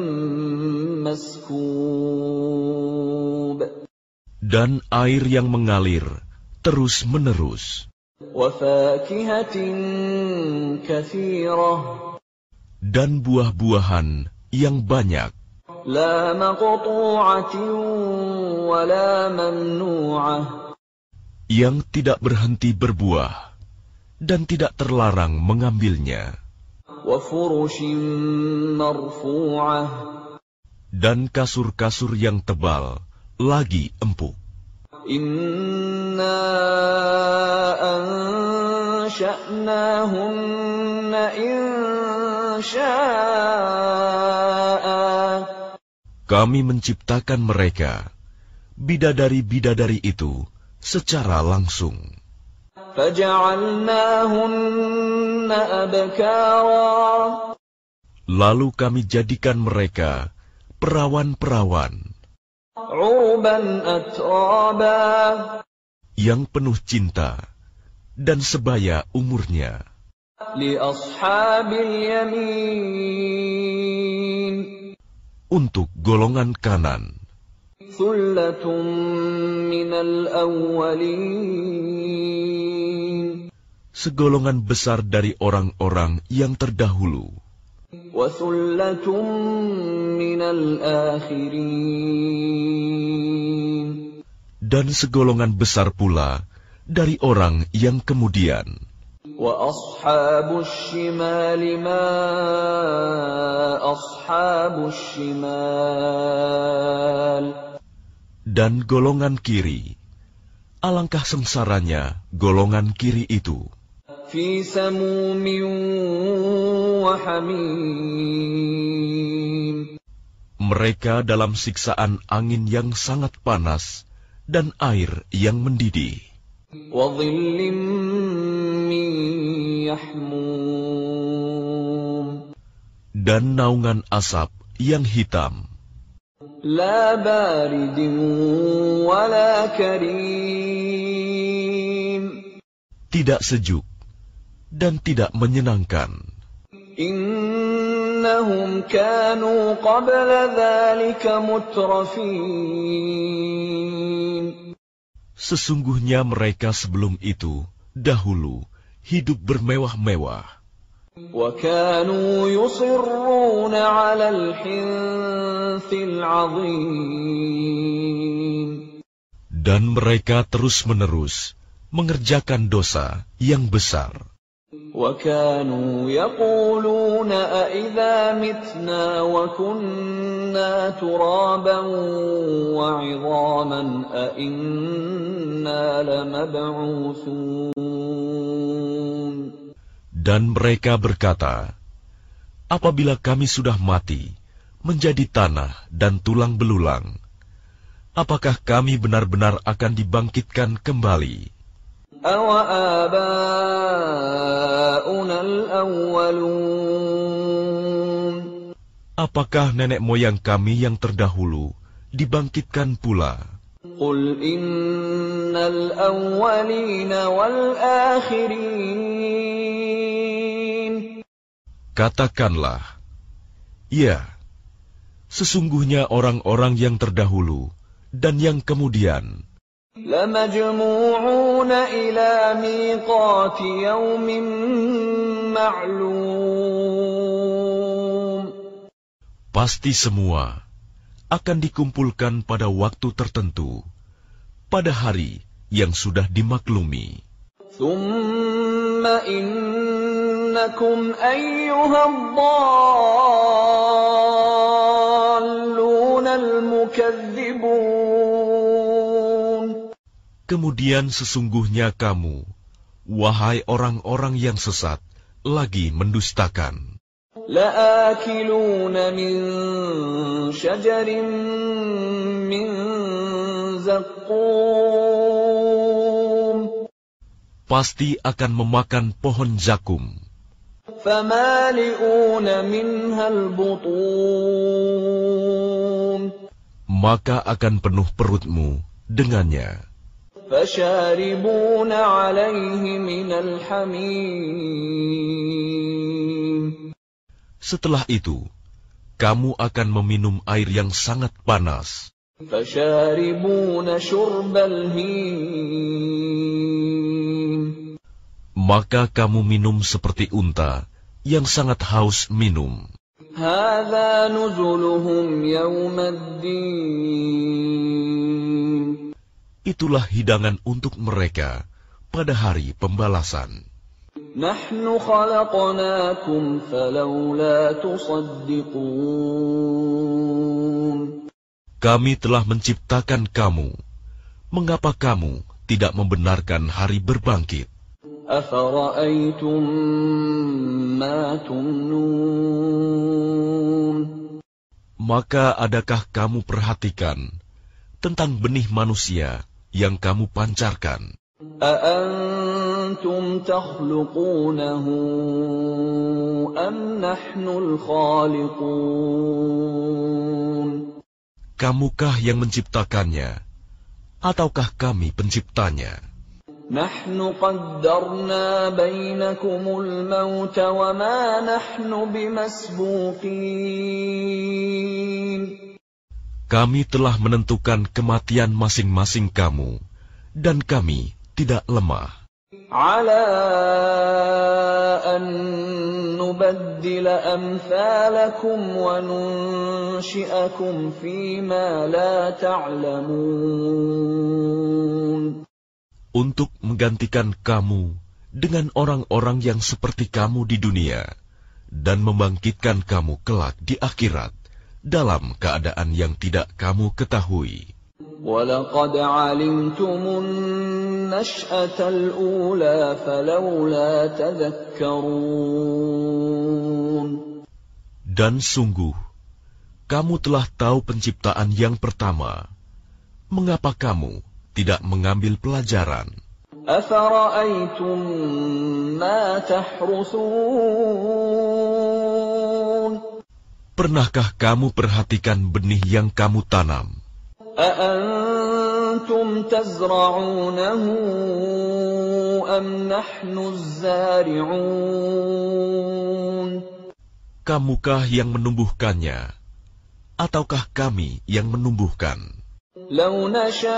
مَّسْكُوبٍ. Dan air yang mengalir terus-menerus. وَفَاكِهَةٍ كَثِيرَةٍ. Dan buah-buahan yang banyak. لَا مَقْطُوعَةٍ وَلَا مَمْنُوعَةٍ. Yang tidak berhenti berbuah dan tidak terlarang mengambilnya. وَفُرُشٍ مَّرْفُوعَةٍ. Dan kasur-kasur yang tebal lagi empuk. إِنَّا أَنشَأْنَاهُنَّ إِنشَاءً. Kami menciptakan mereka, bidadari-bidadari itu, secara langsung. فَجَعَلْنَاهُنَّ أَبْكَارًا. Lalu kami jadikan mereka perawan-perawan عُرُبًا أَتْرَابًا. yang penuh cinta dan sebaya umurnya. لِأَصْحَابِ الْيَمِينِ. Untuk golongan kanan, ثُلَّةٌ مِّنَ الْأَوَّلِينَ. segolongan besar dari orang-orang yang terdahulu. وَثُلَّةٌ مِّنَ الْآخِرِينَ. Dan segolongan besar pula dari orang yang kemudian. وَأَصْحَابُ الشِّمَالِ مَا أَصْحَابُ الشِّمَالِ. Dan golongan kiri, alangkah sengsaranya golongan kiri itu. فِي سَمُومٍ وَحَمِيمٍ. Mereka dalam siksaan angin yang sangat panas dan air yang mendidih. وَظِلٍّ مِّن يَحْمُومٍ. Dan naungan asap yang hitam. لَا بَارِدٍ وَلَا كَرِيمٍ. Tidak sejuk dan tidak menyenangkan. إِنَّهُمْ كَانُوا قَبْلَ ذَلِكَ مُتْرَفِينَ. Sesungguhnya mereka sebelum itu, dahulu, hidup bermewah-mewah. وَكَانُوا يُصِرُّونَ عَلَى الْحِنثِ الْعَظِيمِ. Dan mereka terus-menerus mengerjakan dosa yang besar. وَكَانُوا يَقُولُونَ أَإِذَا مِتْنَا وَكُنَّا تُرَابًا وَعِظَامًا أَإِنَّا لَمَبْعُوثُونَ. Dan mereka berkata, apabila kami sudah mati, menjadi tanah dan tulang belulang, apakah kami benar-benar akan dibangkitkan kembali? أَوَآبَاؤُنَا الْأَوَّلُونَ. Apakah nenek moyang kami yang terdahulu dibangkitkan pula? قُلْ إِنَّ الْأَوَّلِينَ وَالْآخِرِينَ. Katakanlah, ya, sesungguhnya orang-orang yang terdahulu dan yang kemudian لَمَجْمُوعُونَ إِلَى مِيقَاتِ يَوْمٍ مَّعْلُومٍ. pasti semua akan dikumpulkan pada waktu tertentu, pada hari yang sudah dimaklumi. ثُمَّ إِنَّكُمْ أَيُّهَا الضَّالُّونَ الْمُكَذِّبُونَ. Kemudian sesungguhnya kamu, wahai orang-orang yang sesat, lagi mendustakan. لَآكِلُونَ مِن شَجَرٍ مِّن زَقُّومٍ. Pasti akan memakan pohon zakum. فَمَالِئُونَ مِنْهَا الْبُطُونَ. Maka akan penuh perutmu dengannya. فَشَارِبُونَ عَلَيْهِ مِنَ الْحَمِيمِ. Setelah itu, kamu akan meminum air yang sangat panas. فَشَارِبُونَ شُرْبَ الْهِيمِ. Maka kamu minum seperti unta yang sangat haus minum. هَذَا نُزُلُهُمْ يَوْمَ الدِّينِ. Itulah hidangan untuk mereka pada hari pembalasan. نَحْنُ خَلَقْنَاكُمْ فَلَوْلَا تُصَدِّقُونَ. Kami telah menciptakan kamu. Mengapa kamu tidak membenarkan hari berbangkit? أَفَرَأَيْتُم مَّا تُمْنُونَ. Maka adakah kamu perhatikan tentang benih manusia yang kamu pancarkan? أَأَنتُمْ تَخْلُقُونَهُ أَمْ نَحْنُ الْخَالِقُونَ. Kamukah yang menciptakannya, ataukah kami penciptanya? نَحْنُ قَدَّرْنَا بَيْنَكُمُ الْمَوْتَ وَمَا نَحْنُ بِمَسْبُوقِينَ. Kami telah menentukan kematian masing-masing kamu, dan kami tidak lemah. على أن نبدل أمثالكم وننشئكم فيما لا تعلمون. Untuk menggantikan kamu dengan orang-orang yang seperti kamu di dunia dan membangkitkan kamu kelak di akhirat dalam keadaan yang tidak kamu ketahui. وَلَقَدْ عَلِمْتُمُ النَّشْأَةَ الْأُولَى فَلَوْلَا تَذَكَّرُونَ. Dan sungguh, kamu telah tahu penciptaan yang pertama. Mengapa kamu tidak mengambil pelajaran? أَفَرَأَيْتُمْ مَا تَحْرُثُونَ. Pernahkah kamu perhatikan benih yang kamu tanam? أَأَنْتُمْ تَزْرَعُونَهُ أَمْ نَحْنُ الزَّارِعُونَ. Kamukah yang menumbuhkannya, ataukah kami yang menumbuhkan? لَوْ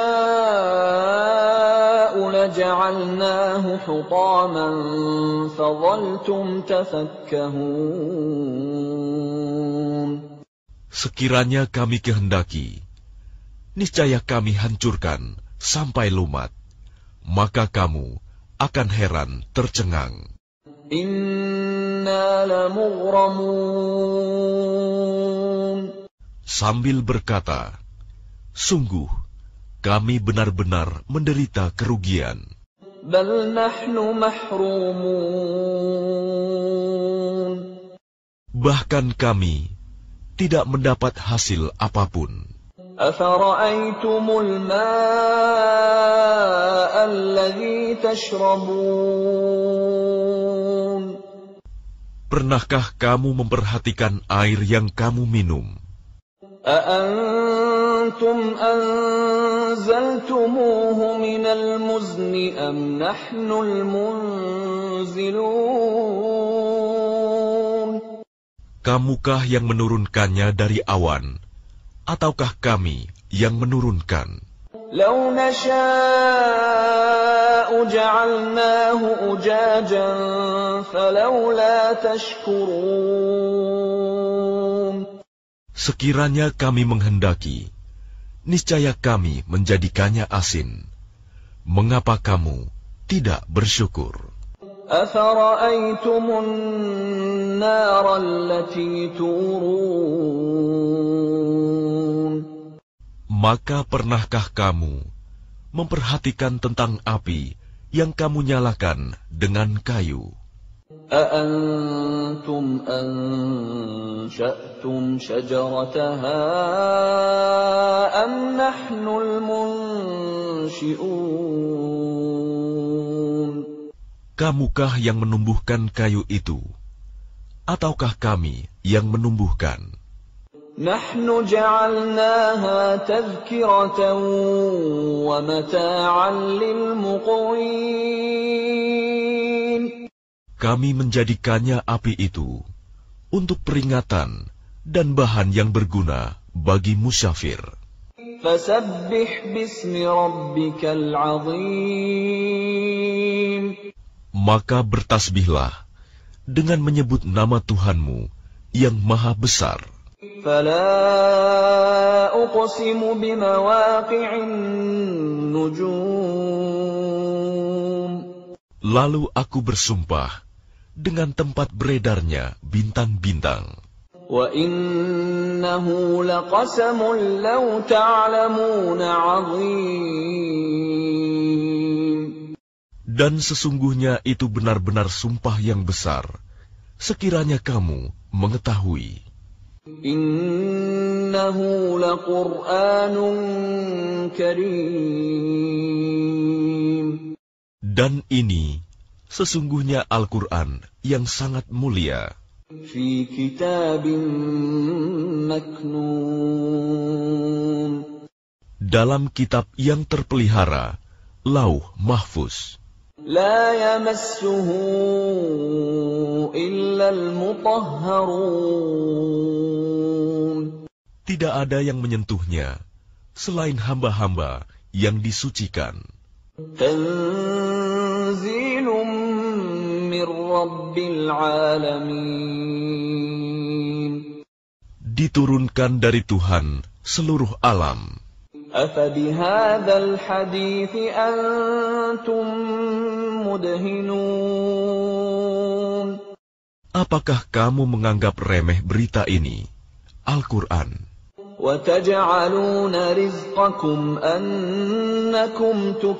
نَشَاءُ لَجَعَلْنَاهُ حُطَامًا فَظَلْتُمْ تَفَكَّهُونَ. Sekiranya kami kehendaki, niscaya kami hancurkan sampai lumat, maka kamu akan heran tercengang. Inna lamughramun. Sambil berkata, sungguh kami benar-benar menderita kerugian. Bal nahnu mahrumun. Bahkan kami tidak mendapat hasil apapun. Afara'aytumul ma'a alladhi tashrabun. Pernahkah kamu memperhatikan air yang kamu minum? A'antum anzaltumuhu minal muzni am nahnul munzilun. Kamukah yang menurunkannya dari awan, ataukah kami yang menurunkan? Lau nasha'u ja'alnahu ujajan falawla tashkurun. Sekiranya kami menghendaki, niscaya kami menjadikannya asin. Mengapa kamu tidak bersyukur? Afara'aytumun nara allati turun. Maka pernahkah kamu memperhatikan tentang api yang kamu nyalakan dengan kayu? أأنتم أنشأتم شجرتها أم نحن المنشئون. Kamukah yang menumbuhkan kayu itu, ataukah kami yang menumbuhkan? نحن جعلناها تذكرة ومتاعا للمقوين. Kami menjadikannya api itu untuk peringatan dan bahan yang berguna bagi musyafir. Fasabbih bismi rabbikal azim. Maka bertasbihlah dengan menyebut nama Tuhanmu yang maha besar. Fala uqsimu bimawaqi'in nujum. Lalu aku bersumpah dengan tempat beredarnya bintang-bintang. Wa innahu laqasamun law ta'lamuna 'azim. Dan sesungguhnya itu benar-benar sumpah yang besar, sekiranya kamu mengetahui. Innahu laqur'anun karim. Dan ini sesungguhnya Al-Quran yang sangat mulia. Fi kitabim maknun. Dalam kitab yang terpelihara, Lauh Mahfuz. La yamassuhu illa al-mutahharun. Tidak ada yang menyentuhnya selain hamba-hamba yang disucikan. Tanzil rabbil alamin. Diturunkan dari Tuhan seluruh alam. Afabihadzal hadithi antum mudhinun. Apakah kamu menganggap remeh berita ini, Al-Quran? وَتَجْعَلُونَ رِزْقَكُمْ أَنَّكُمْ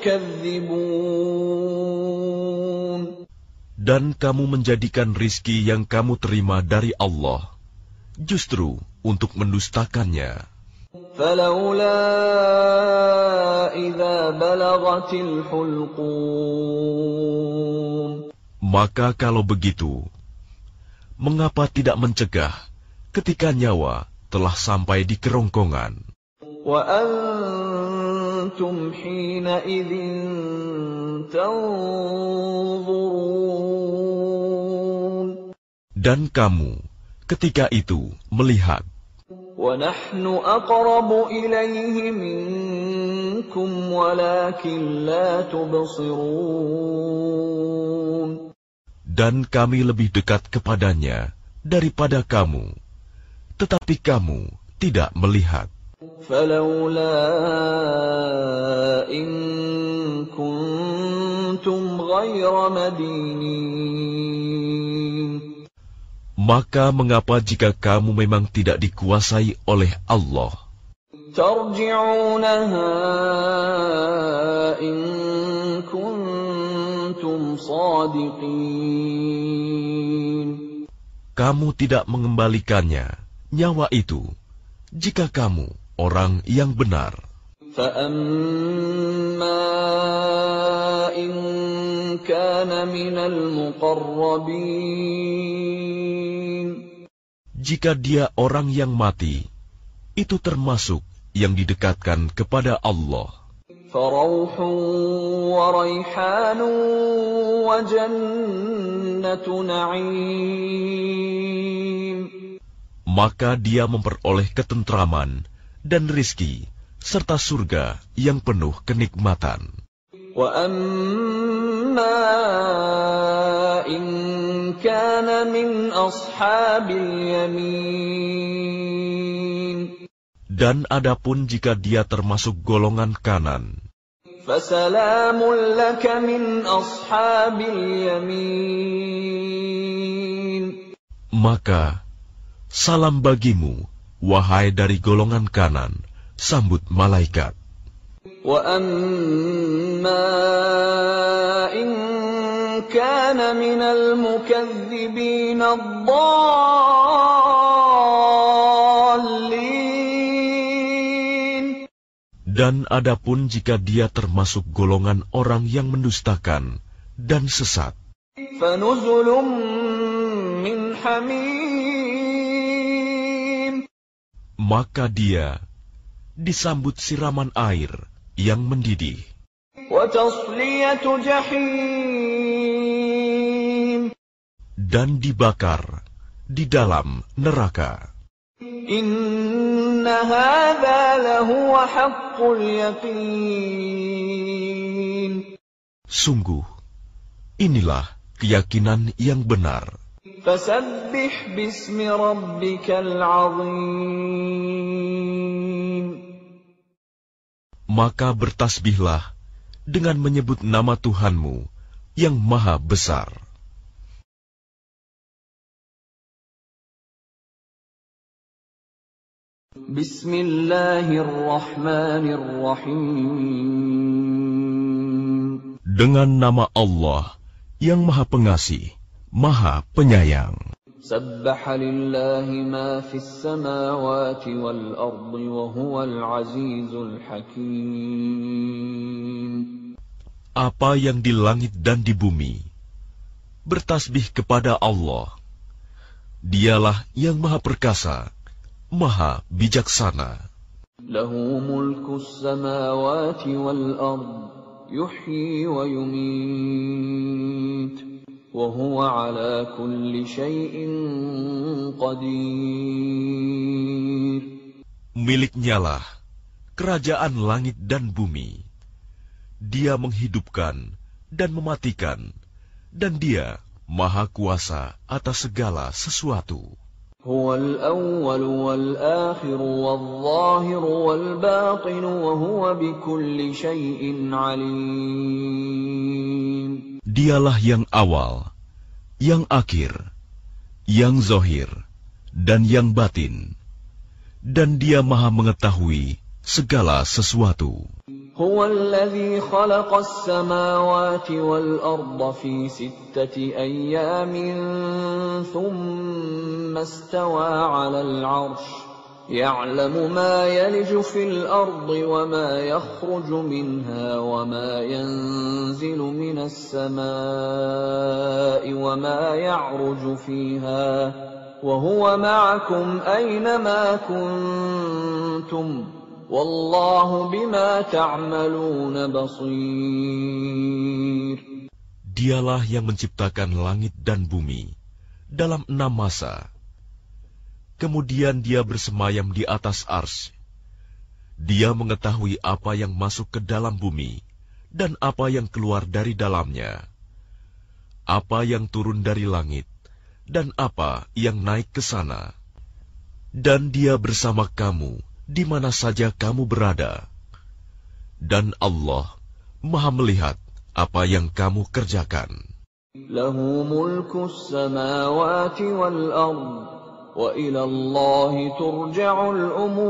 تُكَذِّبُونَ. Dan kamu menjadikan rizki yang kamu terima dari Allah, justru untuk mendustakannya. فَلَوْلَا إِذَا بَلَغَتِ الْحُلْقُومَ. Maka kalau begitu, mengapa tidak mencegah ketika nyawa telah sampai di kerongkongan? وَأَنْتُمْ حِينَئِذٍ تَنْظُرُونَ. Dan kamu ketika itu melihat. وَنَحْنُ أَقْرَبُ إِلَيْهِ مِنْكُمْ وَلَكِنْ لَا تُبْصِرُونَ. Dan kami lebih dekat kepadanya daripada kamu, tetapi kamu tidak melihat. فَلَوْلَا إِن كُنتُمْ غَيْرَ مَدِينِينَ. Maka mengapa jika kamu memang tidak dikuasai oleh Allah? تَرْجِعُونَهَا إِن كُنتُمْ صَادِقِينَ. Kamu tidak mengembalikannya, nyawa itu, jika kamu orang yang benar. فَأَمَّا إِن كَانَ مِنَ الْمُقَرَّبِينَ. Jika dia orang yang mati, itu termasuk yang didekatkan kepada Allah. فَرَوْحٌ وَرَيْحَانٌ وَجَنَّةُ نَعِيمٍ. Maka dia memperoleh ketentraman dan rizki, serta surga yang penuh kenikmatan. وَأَمَّا إِن كَانَ مِنْ أَصْحَابِ الْيَمِينِ. Dan adapun jika dia termasuk golongan kanan, فَسَلَامٌ لَكَ مِنْ أَصْحَابِ الْيَمِينِ. maka salam bagimu, wahai dari golongan kanan, sambut malaikat. وَأَمَّا إِن كَانَ مِنَ الْمُكَذِّبِينَ الضَّالِّينَ. Dan adapun jika dia termasuk golongan orang yang mendustakan dan sesat, فَنُزُلٌ مِّنْ حَمِيمٍ. maka dia disambut siraman air yang mendidih, وَتَصْلِيَةُ جَحِيمٍ. dan dibakar di dalam neraka. إِنَّ هَذَا لَهُوَ حَقُّ الْيَقِينِ. Sungguh, inilah keyakinan yang benar. فَسَبِّحْ بِاسْمِ رَبِّكَ الْعَظِيمِ. Maka bertasbihlah dengan menyebut nama Tuhanmu yang maha besar. Bismillahirrahmanirrahim. Dengan nama Allah yang maha pengasih, maha penyayang. Sabbaha lillahi ma fis samawati wal ardi wa huwal azizul hakim. Apa yang di langit dan di bumi bertasbih kepada Allah. Dialah yang maha perkasa, maha bijaksana. Lahu mulkus samawati wal ard, yuhyi wa yumit, wa huwa ala kulli syai'in qadir. Miliknyalah kerajaan langit dan bumi. Dia menghidupkan dan mematikan, dan dia Maha Kuasa atas segala sesuatu. Huwal awwal wal akhir wal zahir wal batin wa huwa bikulli syai'in alim. Dialah yang awal, yang akhir, yang zahir, dan yang batin. Dan Dia Maha mengetahui segala sesuatu. هو الذي خلق السماوات والأرض في ستة أيام ثم استوى على العرش يعلم ما يلج في الأرض وما يخرج منها وما ينزل من السماء وما يعرج فيها وهو معكم أينما كنتم Wallahu bima ta'maluna basir. Dialah yang menciptakan langit dan bumi dalam enam masa. Kemudian Dia bersemayam di atas arsy. Dia mengetahui apa yang masuk ke dalam bumi dan apa yang keluar dari dalamnya, apa yang turun dari langit dan apa yang naik ke sana. Dan Dia bersama kamu di mana saja kamu berada. Dan Allah Maha melihat apa yang kamu kerjakan. Lahu mulkus samawati wal ard wa ila Allahi turja'ul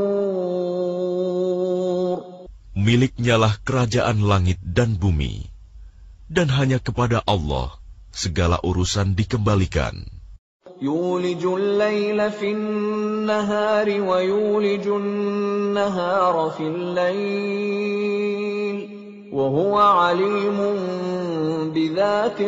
umur. Miliknyalah kerajaan langit dan bumi, dan hanya kepada Allah segala urusan dikembalikan. يولج الليل في النهار ويولج النهار في الليل وهو عليم بذات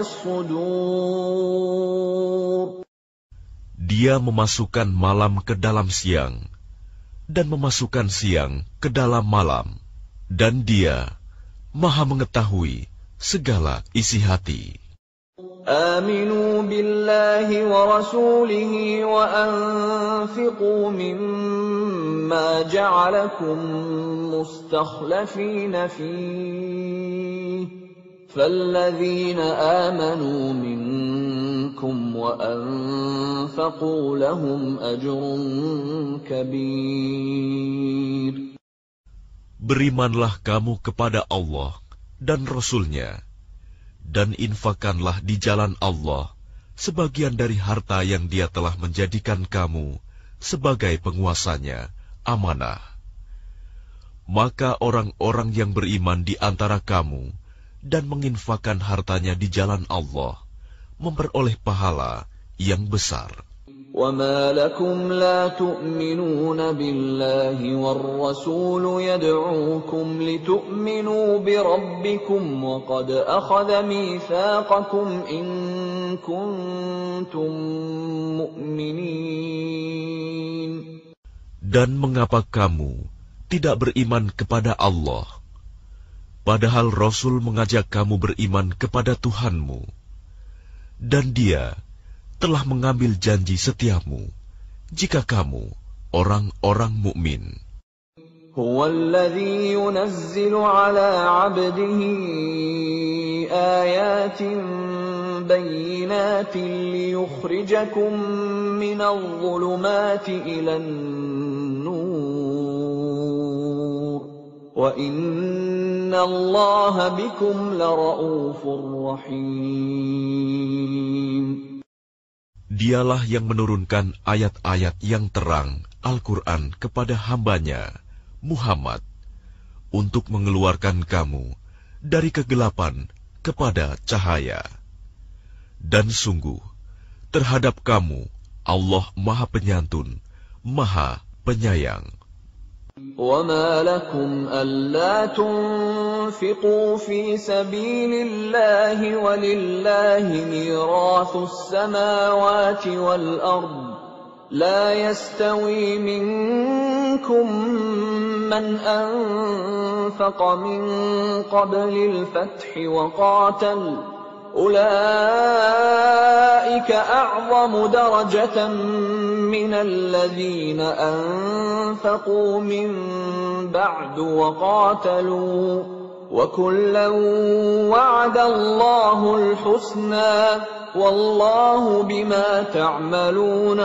الصدور. Dia memasukkan malam ke dalam siang dan memasukkan siang ke dalam malam, dan Dia Maha mengetahui segala isi hati. آمنوا بالله ورسوله وأنفقوا مما جعلكم مستخلفين فيه فالذين آمنوا منكم وأنفقوا لهم أجر كبير. Berimanlah kamu kepada Allah dan Rasul-Nya, dan infakkanlah di jalan Allah sebagian dari harta yang Dia telah menjadikan kamu sebagai penguasanya, amanah. Maka orang-orang yang beriman di antara kamu dan menginfakkan hartanya di jalan Allah memperoleh pahala yang besar. وَمَا لَكُمْ لَا تُؤْمِنُونَ بِاللَّهِ وَالرَّسُولُ يَدْعُوكُمْ لِتُؤْمِنُوا بِرَبِّكُمْ وَقَدْ أَخَذَ مِيثَاقَكُمْ إِن كُنتُم مُّؤْمِنِينَ. Dan mengapa kamu tidak beriman kepada Allah, padahal Rasul mengajak kamu beriman kepada Tuhanmu, dan Dia telah mengambil janji setiamu jika kamu orang-orang mukmin. هو الذي ينزل على عبده آيات بينات ليخرجكم من الظلمات إلى النور وإن الله بكم لرؤوف رحيم. Dialah yang menurunkan ayat-ayat yang terang Al-Quran kepada hambanya, Muhammad, untuk mengeluarkan kamu dari kegelapan kepada cahaya. Dan sungguh, terhadap kamu Allah Maha Penyantun, Maha Penyayang. وَمَا لَكُمْ أَلَّا تُنْفِقُوا فِي سَبِيلِ اللَّهِ وَلِلَّهِ مِيرَاثُ السَّمَاوَاتِ وَالْأَرْضِ لَا يَسْتَوِي مِنْكُمْ مَنْ أَنْفَقَ مِنْ قَبْلِ الْفَتْحِ وَقَاتَلَ أُولَئِكَ أَعْظَمُ دَرَجَةً مِنَ الَّذِينَ أَنْفَقُوا مِنْ بَعْدُ وَقَاتَلُوا وَكُلًّا وَعَدَ اللَّهُ الْحُسْنَى wallahu bima ta'maluna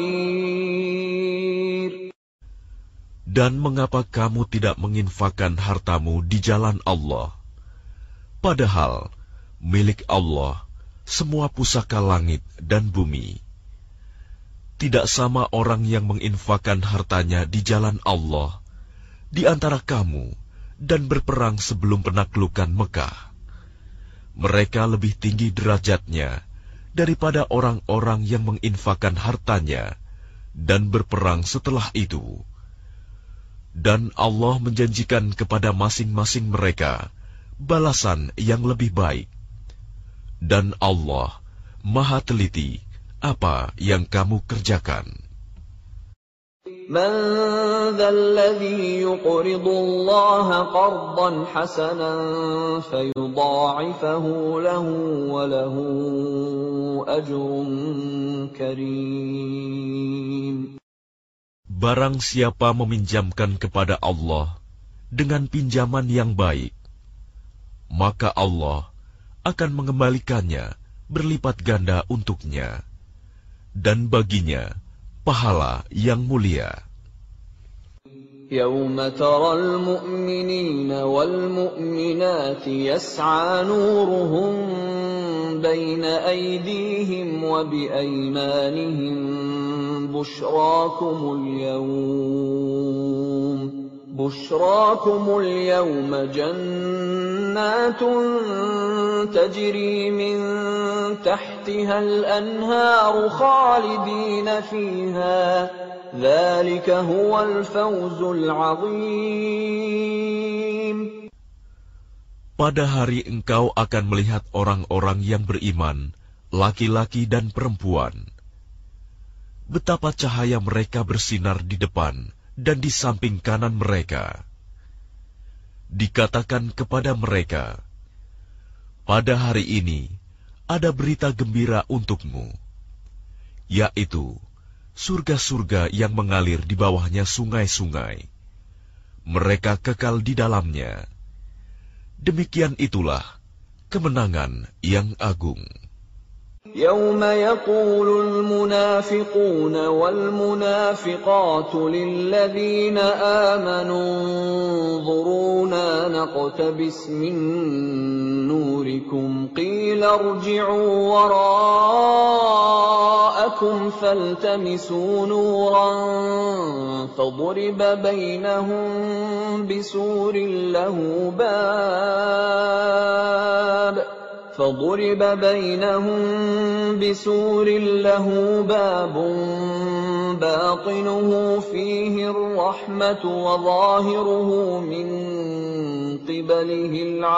khabir. Dan mengapa kamu tidak menginfakkan hartamu di jalan Allah? Padahal milik Allah semua pusaka langit dan bumi. Tidak sama orang yang menginfakkan hartanya di jalan Allah di antara kamu dan berperang sebelum penaklukan Mekah. Mereka lebih tinggi derajatnya daripada orang-orang yang menginfakkan hartanya dan berperang setelah itu. Dan Allah menjanjikan kepada masing-masing mereka balasan yang lebih baik. Dan Allah Maha Teliti apa yang kamu kerjakan. Man dzalladzi yuqridu Allah qardan hasanan fayudha'ifahu lahu wa lahu ajrun karim. Barang siapa meminjamkan kepada Allah dengan pinjaman yang baik, maka Allah akan mengembalikannya berlipat ganda untuknya, dan baginya pahala yang mulia. يَوْمَ تَرَى الْمُؤْمِنِينَ وَالْمُؤْمِنَاتِ يَسْعَى نُورُهُم بَيْنَ أَيْدِيهِمْ وَبِأَيْمَانِهِمْ بُشْرَاكُمُ الْيَوْمَ بُشْرَاكُمُ الْيَوْمَ جَنَّاتٌ تَجْرِي مِن تَحْتِهَا الْأَنْهَارُ خَالِدِينَ فِيهَا ذَلِكَ هُوَ الْفَوْزُ الْعَظِيمُ. Pada hari engkau akan melihat orang-orang yang beriman, laki-laki dan perempuan. Betapa cahaya mereka bersinar di depan dan di samping kanan mereka. Dikatakan kepada mereka, pada hari ini ada berita gembira untukmu, yaitu surga-surga yang mengalir di bawahnya sungai-sungai. Mereka kekal di dalamnya. Demikian itulah kemenangan yang agung. يَوْمَ يَقُولُ الْمُنَافِقُونَ وَالْمُنَافِقَاتُ لِلَّذِينَ آمَنُوا انظُرُونَا نَقْتَبِسْ مِن نُّورِكُمْ قِيلَ ارْجِعُوا وَرَاءَكُمْ فَالْتَمِسُوا نُورًا فَضُرِبَ بَيْنَهُم بِسُورٍ لَّهُ بَابٌ فضرب بينهم بسور له باب باطنه فيه الرحمة وظاهره من قبله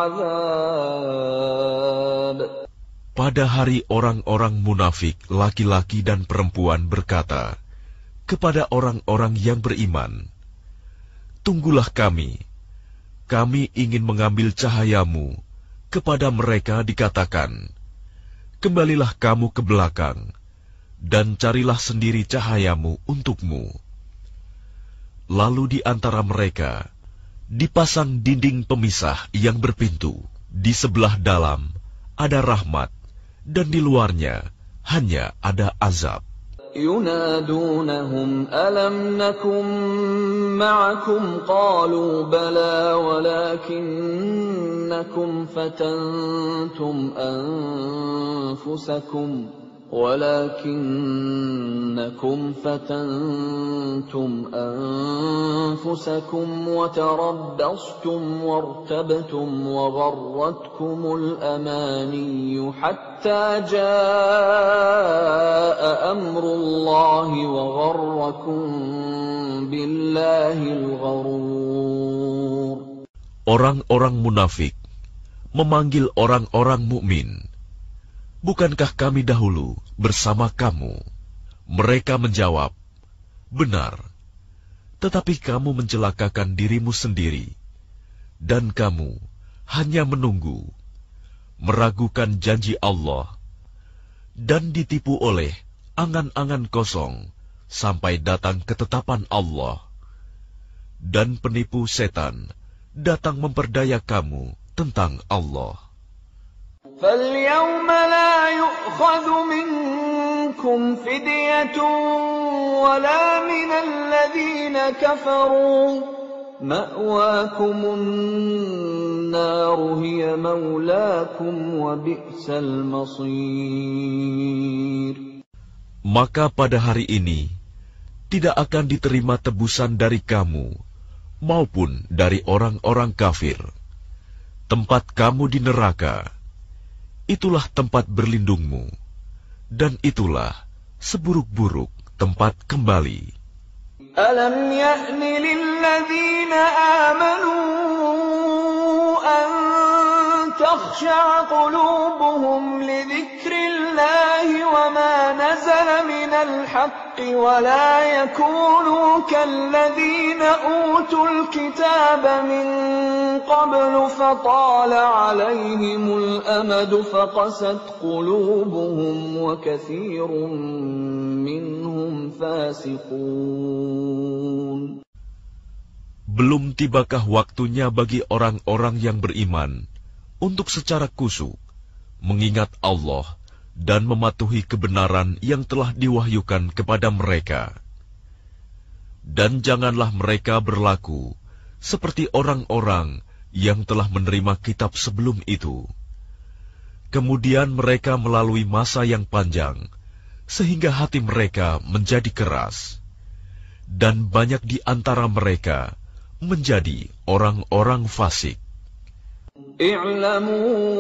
العذاب. Pada hari orang-orang munafik, laki-laki dan perempuan berkata kepada orang-orang yang beriman, tunggulah kami, kami ingin mengambil cahayamu. Kepada mereka dikatakan, kembalilah kamu ke belakang, dan carilah sendiri cahayamu untukmu. Lalu di antara mereka dipasang dinding pemisah yang berpintu. Di sebelah dalam ada rahmat, dan di luarnya hanya ada azab. ينادونهم ألم نكن معكم قالوا بلى ولكنكم فتنتم أنفسكم ولكنكم فتنتم أنفسكم وتربصتم وارتبتم وغرتكم الأماني حتى جاء أمر الله وغركم بالله الغرور. Orang-orang munafik memanggil orang-orang mukmin, bukankah kami dahulu bersama kamu? Mereka menjawab, benar, tetapi kamu mencelakakan dirimu sendiri, dan kamu hanya menunggu, meragukan janji Allah, dan ditipu oleh angan-angan kosong sampai datang ketetapan Allah. Dan penipu setan datang memperdaya kamu tentang Allah. فَالْيَوْمَ لَا يُؤْخَذُ مِنكُمْ فِدْيَةٌ وَلَا مِنَ الَّذِينَ كَفَرُوا مَأْوَاكُمُ النَّارُ هِيَ مَوْلَاكُمْ وَبِئْسَ الْمَصِيرُ. Maka pada hari ini tidak akan diterima tebusan dari kamu maupun dari orang-orang kafir. Tempat kamu di neraka, itulah tempat berlindungmu, dan itulah seburuk-buruk tempat kembali. Alam ya'ni lilladzina amanu an takhsha'a qulubuhum li dzikrillahi wa ma nazala minal haqqi wa la yakunu kalladzina utul kitaba min qablu fatala 'alayhimul amadu faqasat qulubuhum wa katsirun minhum fasiqun. Belum tibakah waktunya bagi orang-orang yang beriman untuk secara khusyuk mengingat Allah dan mematuhi kebenaran yang telah diwahyukan kepada mereka. Dan janganlah mereka berlaku seperti orang-orang yang telah menerima kitab sebelum itu. Kemudian mereka melalui masa yang panjang, sehingga hati mereka menjadi keras. Dan banyak di antara mereka menjadi orang-orang fasik. I'lamu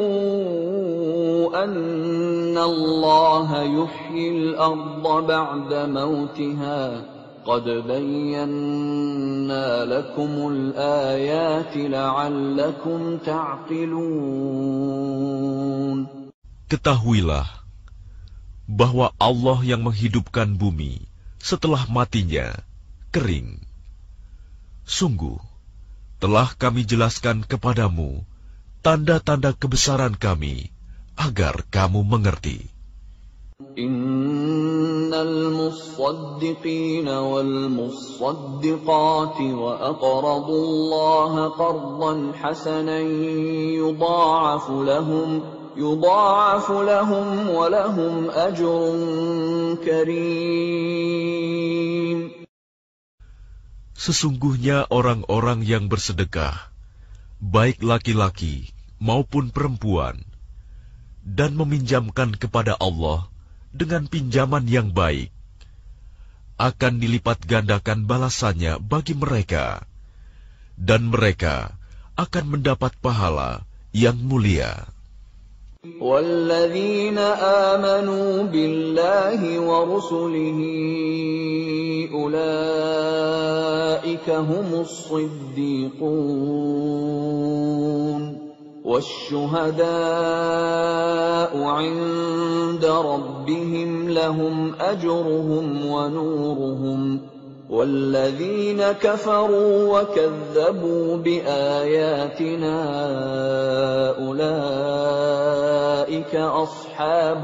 anna Allah yuhyil arda ba'da mautiha qad bayyana lakumul ayati la'allakum ta'qilun. Ketahuilah bahwa Allah yang menghidupkan bumi setelah matinya kering. Sungguh, telah kami jelaskan kepadamu tanda-tanda kebesaran kami, agar kamu mengerti. Innal musaddiqina wal musaddiqati wa aqradu Allaha qardan hasanan yudha'afu lahum yudha'afu lahum wa lahum ajrun karim. Sesungguhnya orang-orang yang bersedekah, baik laki-laki maupun perempuan, dan meminjamkan kepada Allah dengan pinjaman yang baik, akan dilipat gandakan balasannya bagi mereka, dan mereka akan mendapat pahala yang mulia. وَالَّذِينَ آمَنُوا بِاللَّهِ وَرُسُلِهِ أُولَئِكَ هُمُ الصِّدِّيقُونَ وَالشُّهَدَاءُ عِندَ رَبِّهِمْ لَهُمْ أَجْرُهُمْ وَنُورُهُمْ وَالَّذِينَ كَفَرُوا وَكَذَّبُوا بِآيَاتِنَا أُولَئِكَ أَصْحَابُ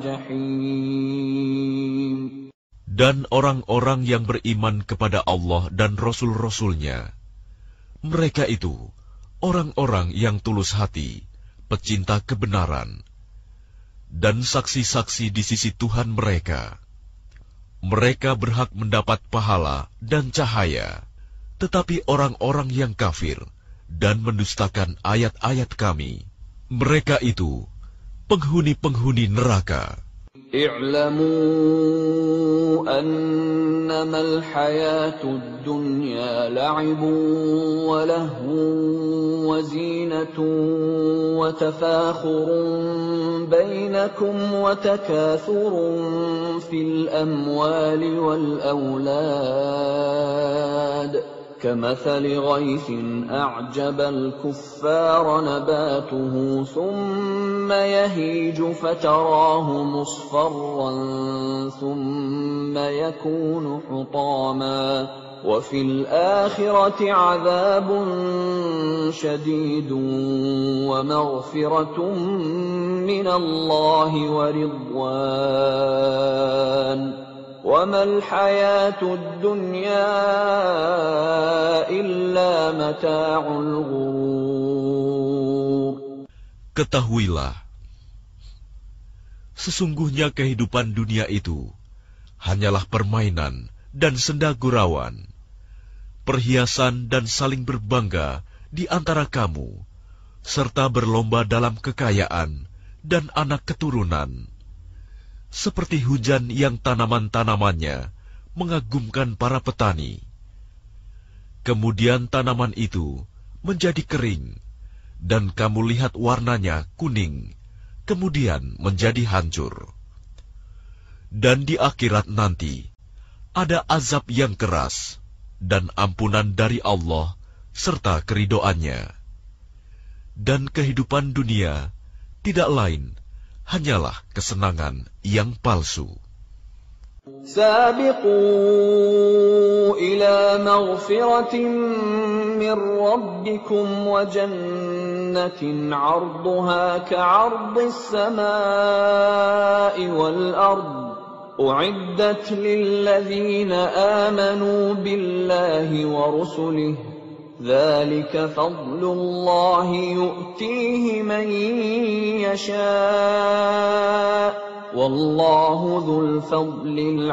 الْجَحِيمِ. Dan orang-orang yang beriman kepada Allah dan Rasul-Rasulnya, mereka itu orang-orang yang tulus hati, pecinta kebenaran, dan saksi-saksi di sisi Tuhan mereka. Mereka berhak mendapat pahala dan cahaya, tetapi orang-orang yang kafir dan mendustakan ayat-ayat kami, mereka itu penghuni-penghuni neraka. I'lamu annamal hayatud dunya la'ibun wa lahwun wa zinatun wa tafakhurun bainakum wa takathurun fil amwali wal awlad كمثل غيث أعجب الكفار نباته ثم يهيج فتراه مصفرا ثم يكون حطاما وفي الآخرة عذاب شديد ومغفرة من الله ورضوان وَمَا الْحَيَاةُ الدُّنْيَا إِلَّا مَتَاعُ الْغُرُورِ. Ketahuilah Sesungguhnya kehidupan dunia itu hanyalah permainan dan senda gurauan, perhiasan dan saling berbangga di antara kamu, serta berlomba dalam kekayaan dan anak keturunan, seperti hujan yang tanaman-tanamannya mengagumkan para petani. Kemudian tanaman itu menjadi kering, dan kamu lihat warnanya kuning, kemudian menjadi hancur. Dan di akhirat nanti, ada azab yang keras, dan ampunan dari Allah, serta keridoannya. Dan kehidupan dunia tidak lain, hanyalah kesenangan yang palsu. سابقوا إلى مغفرة من ربكم وجنة عرضها كعرض السماء والأرض أعدت للذين آمنوا بالله ورسله ذلك فضل الله يؤتيه من يشاء Wallahu dzul fadlil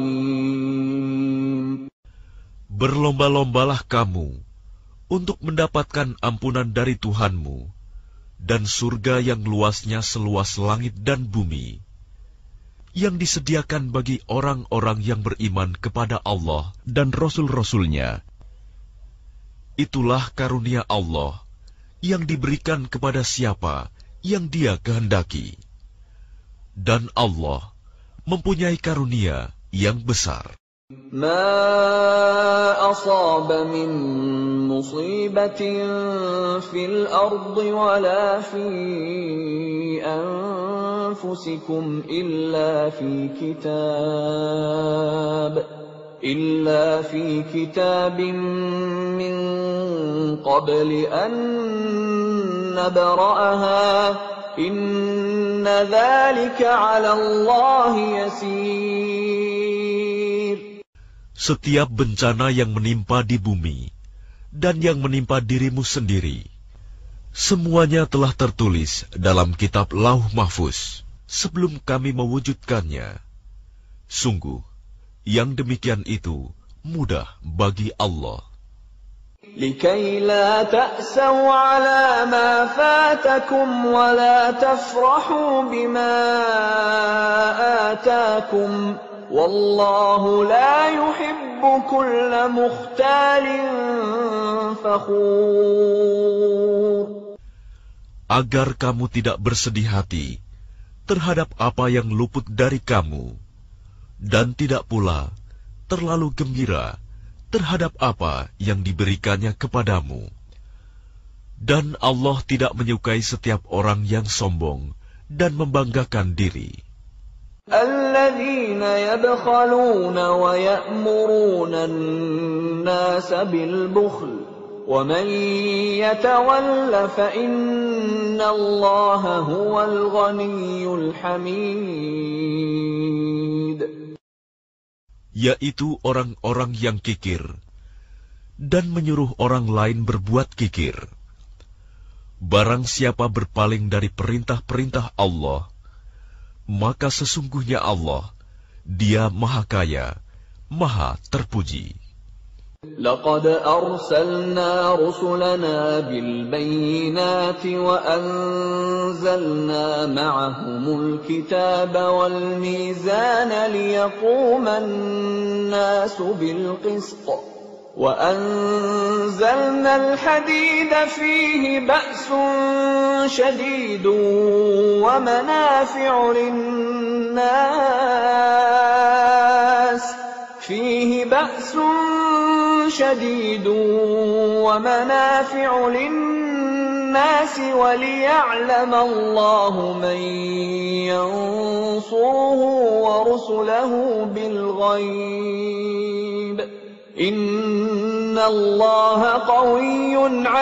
azim. Berlomba-lombalah kamu untuk mendapatkan ampunan dari Tuhanmu dan surga yang luasnya seluas langit dan bumi, yang disediakan bagi orang-orang yang beriman kepada Allah dan Rasul-Rasulnya. Itulah karunia Allah yang diberikan kepada siapa yang Dia kehendaki. Dan Allah mempunyai karunia yang besar. Ma asaba min musibatin fil ardi wala fi anfusikum illa fi kitab illa fi kitabin min qabli an nabra'aha Inna dzalika 'ala Allah yasir. Setiap bencana yang menimpa di bumi dan yang menimpa dirimu sendiri, semuanya telah tertulis dalam kitab Lauh Mahfuz sebelum kami mewujudkannya. Sungguh, yang demikian itu mudah bagi Allah. لكي لا تأسوا على ما فاتكم ولا تفرحوا بما آتاكم والله لا يحب كل مختال فخور. Agar kamu tidak bersedih hati terhadap apa yang luput dari kamu, dan tidak pula terlalu gembira terhadap apa yang diberikannya kepadamu. Dan Allah tidak menyukai setiap orang yang sombong dan membanggakan diri. الذين يبخلون ويأمرون الناس بالبخل ومن يتول فإن الله هو الغني الحميد. Yaitu orang-orang yang kikir dan menyuruh orang lain berbuat kikir. Barang siapa berpaling dari perintah-perintah Allah, maka sesungguhnya Allah, Dia Maha Kaya, Maha Terpuji. لقد أرسلنا رسلنا بالبينات وأنزلنا معهم الكتاب والميزان ليقوم الناس بالقسط وأنزلنا الحديد فيه بأس شديد ومنافع للناس فيه بأس شديد ومنافع للناس وليعلم الله من ينصره ورسله بالغيب إن الله قوي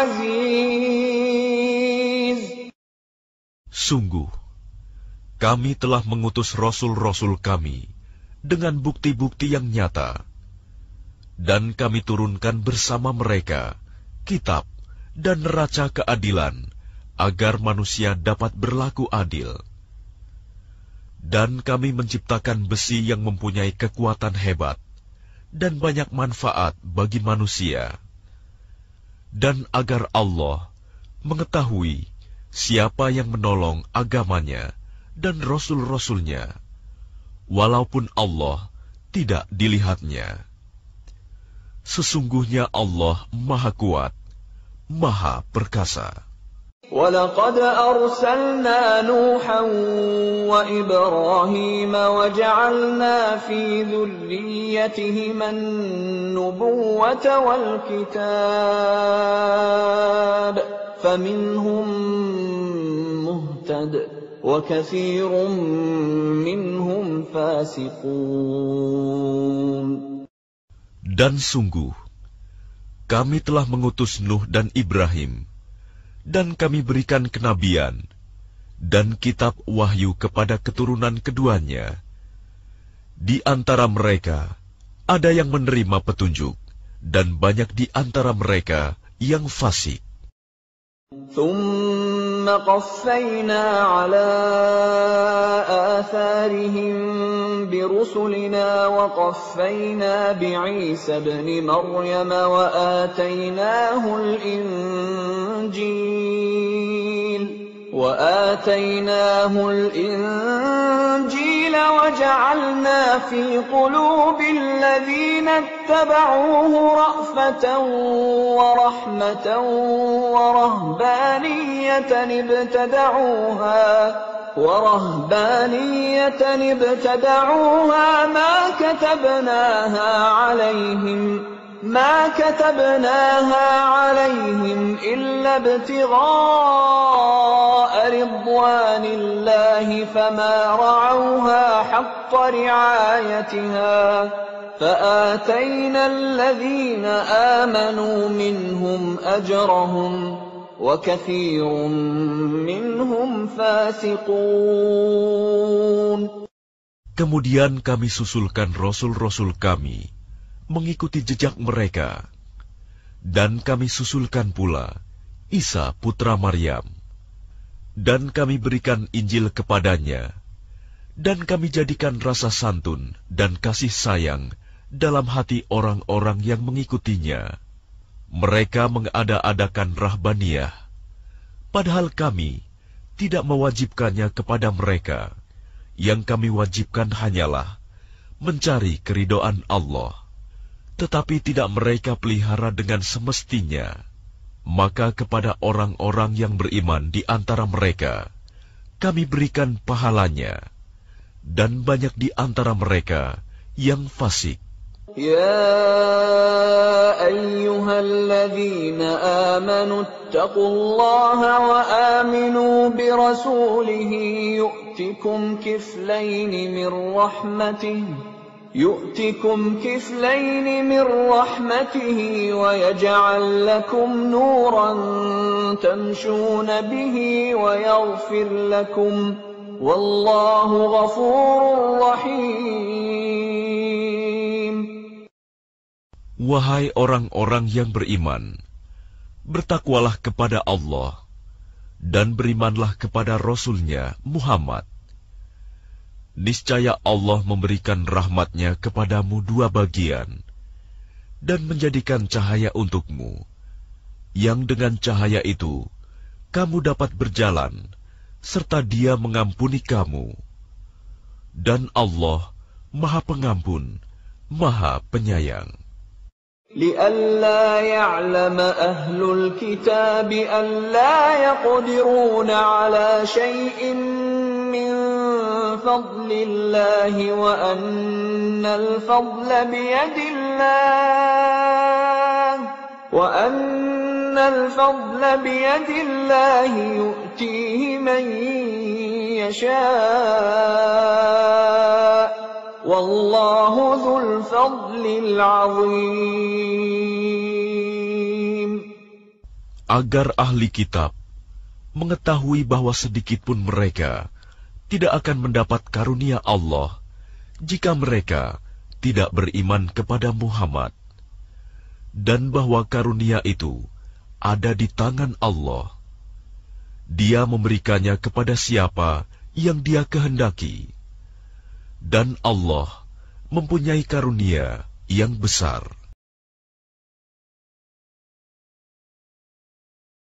عزيز. Sungguh, kami telah mengutus rasul-rasul kami dengan bukti-bukti yang nyata, dan kami turunkan bersama mereka kitab dan neraca keadilan agar manusia dapat berlaku adil. Dan kami menciptakan besi yang mempunyai kekuatan hebat dan banyak manfaat bagi manusia. Dan agar Allah mengetahui siapa yang menolong agamanya dan rasul-rasulnya, walaupun Allah tidak dilihatnya. Sesungguhnya Allah Maha Kuat, Maha Perkasa. وَلَقَدْ أَرْسَلْنَا نُوحًا وَإِبْرَاهِيمَ وَجَعَلْنَا فِي ذُرِّيَّتِهِمَا النُّبُوَّةَ وَالْكِتَابَ فَمِنْهُمْ مُهْتَدٍ وَكَثِيرٌ مِّنْهُمْ فَاسِقُونَ. Dan sungguh, kami telah mengutus Nuh dan Ibrahim, dan kami berikan kenabian dan kitab wahyu kepada keturunan keduanya. Di antara mereka ada yang menerima petunjuk, dan banyak di antara mereka yang fasik. ثُمَّ قَفَّيْنَا عَلَى آثَارِهِم بِرُسُلِنَا وَقَفَّيْنَا بِعِيسَى ابْنِ مَرْيَمَ وَآتَيْنَاهُ الْإِنجِيلَ وَآتَيْنَاهُ الْإِنجِيلَ وَجَعَلْنَا فِي قُلُوبِ الَّذِينَ اتَّبَعُوهُ رَأْفَةً وَرَحْمَةً وَرَهْبَانِيَّةً ابْتَدَعُوهَا وَرَهْبَانِيَّةً ابْتَدَعُوهَا مَا كَتَبْنَاهَا عَلَيْهِمْ ما كتبناها عليهم إلا ابتغاء رضوان الله فما رعوها حق رعايتها فآتينا الذين آمنوا منهم أجرهم وكثير منهم فاسقون. Kemudian kami susulkan rasul-rasul kami mengikuti jejak mereka, dan kami susulkan pula Isa putra Maryam, dan kami berikan Injil kepadanya, dan kami jadikan rasa santun dan kasih sayang dalam hati orang-orang yang mengikutinya. Mereka mengada-adakan rahbaniyah, padahal kami tidak mewajibkannya kepada mereka. Yang kami wajibkan hanyalah mencari keridhaan Allah. Tetapi tidak mereka pelihara dengan semestinya. Maka kepada orang-orang yang beriman di antara mereka, kami berikan pahalanya, dan banyak di antara mereka yang fasik. Ya ayyuhalladzina amanu ittaqullaha wa aminu birasulihi yu'tikum kiflaini min rahmatihi يؤتكم كفلين من رحمته ويجعل لكم نورا تمشون به ويغفر لكم والله غفور رحيم. Wahai orang-orang yang beriman, bertakwalah kepada Allah dan berimanlah kepada Rasul-Nya Muhammad. Niscaya Allah memberikan rahmat-Nya kepadamu dua bagian, dan menjadikan cahaya untukmu, yang dengan cahaya itu kamu dapat berjalan, serta Dia mengampuni kamu. Dan Allah Maha Pengampun, Maha Penyayang. لئلا يعلم أهل الكتاب ألا يقدرون على شيء من فضل الله وأن الفضل بيد الله وأن الفضل بيد الله يؤتيه من يشاء والله ذو الفضل العظيم. Agar ahli kitab mengetahui bahwa sedikitpun mereka tidak akan mendapat karunia Allah jika mereka tidak beriman kepada Muhammad, dan bahwa karunia itu ada di tangan Allah. Dia memberikannya kepada siapa yang Dia kehendaki. Dan Allah mempunyai karunia yang besar.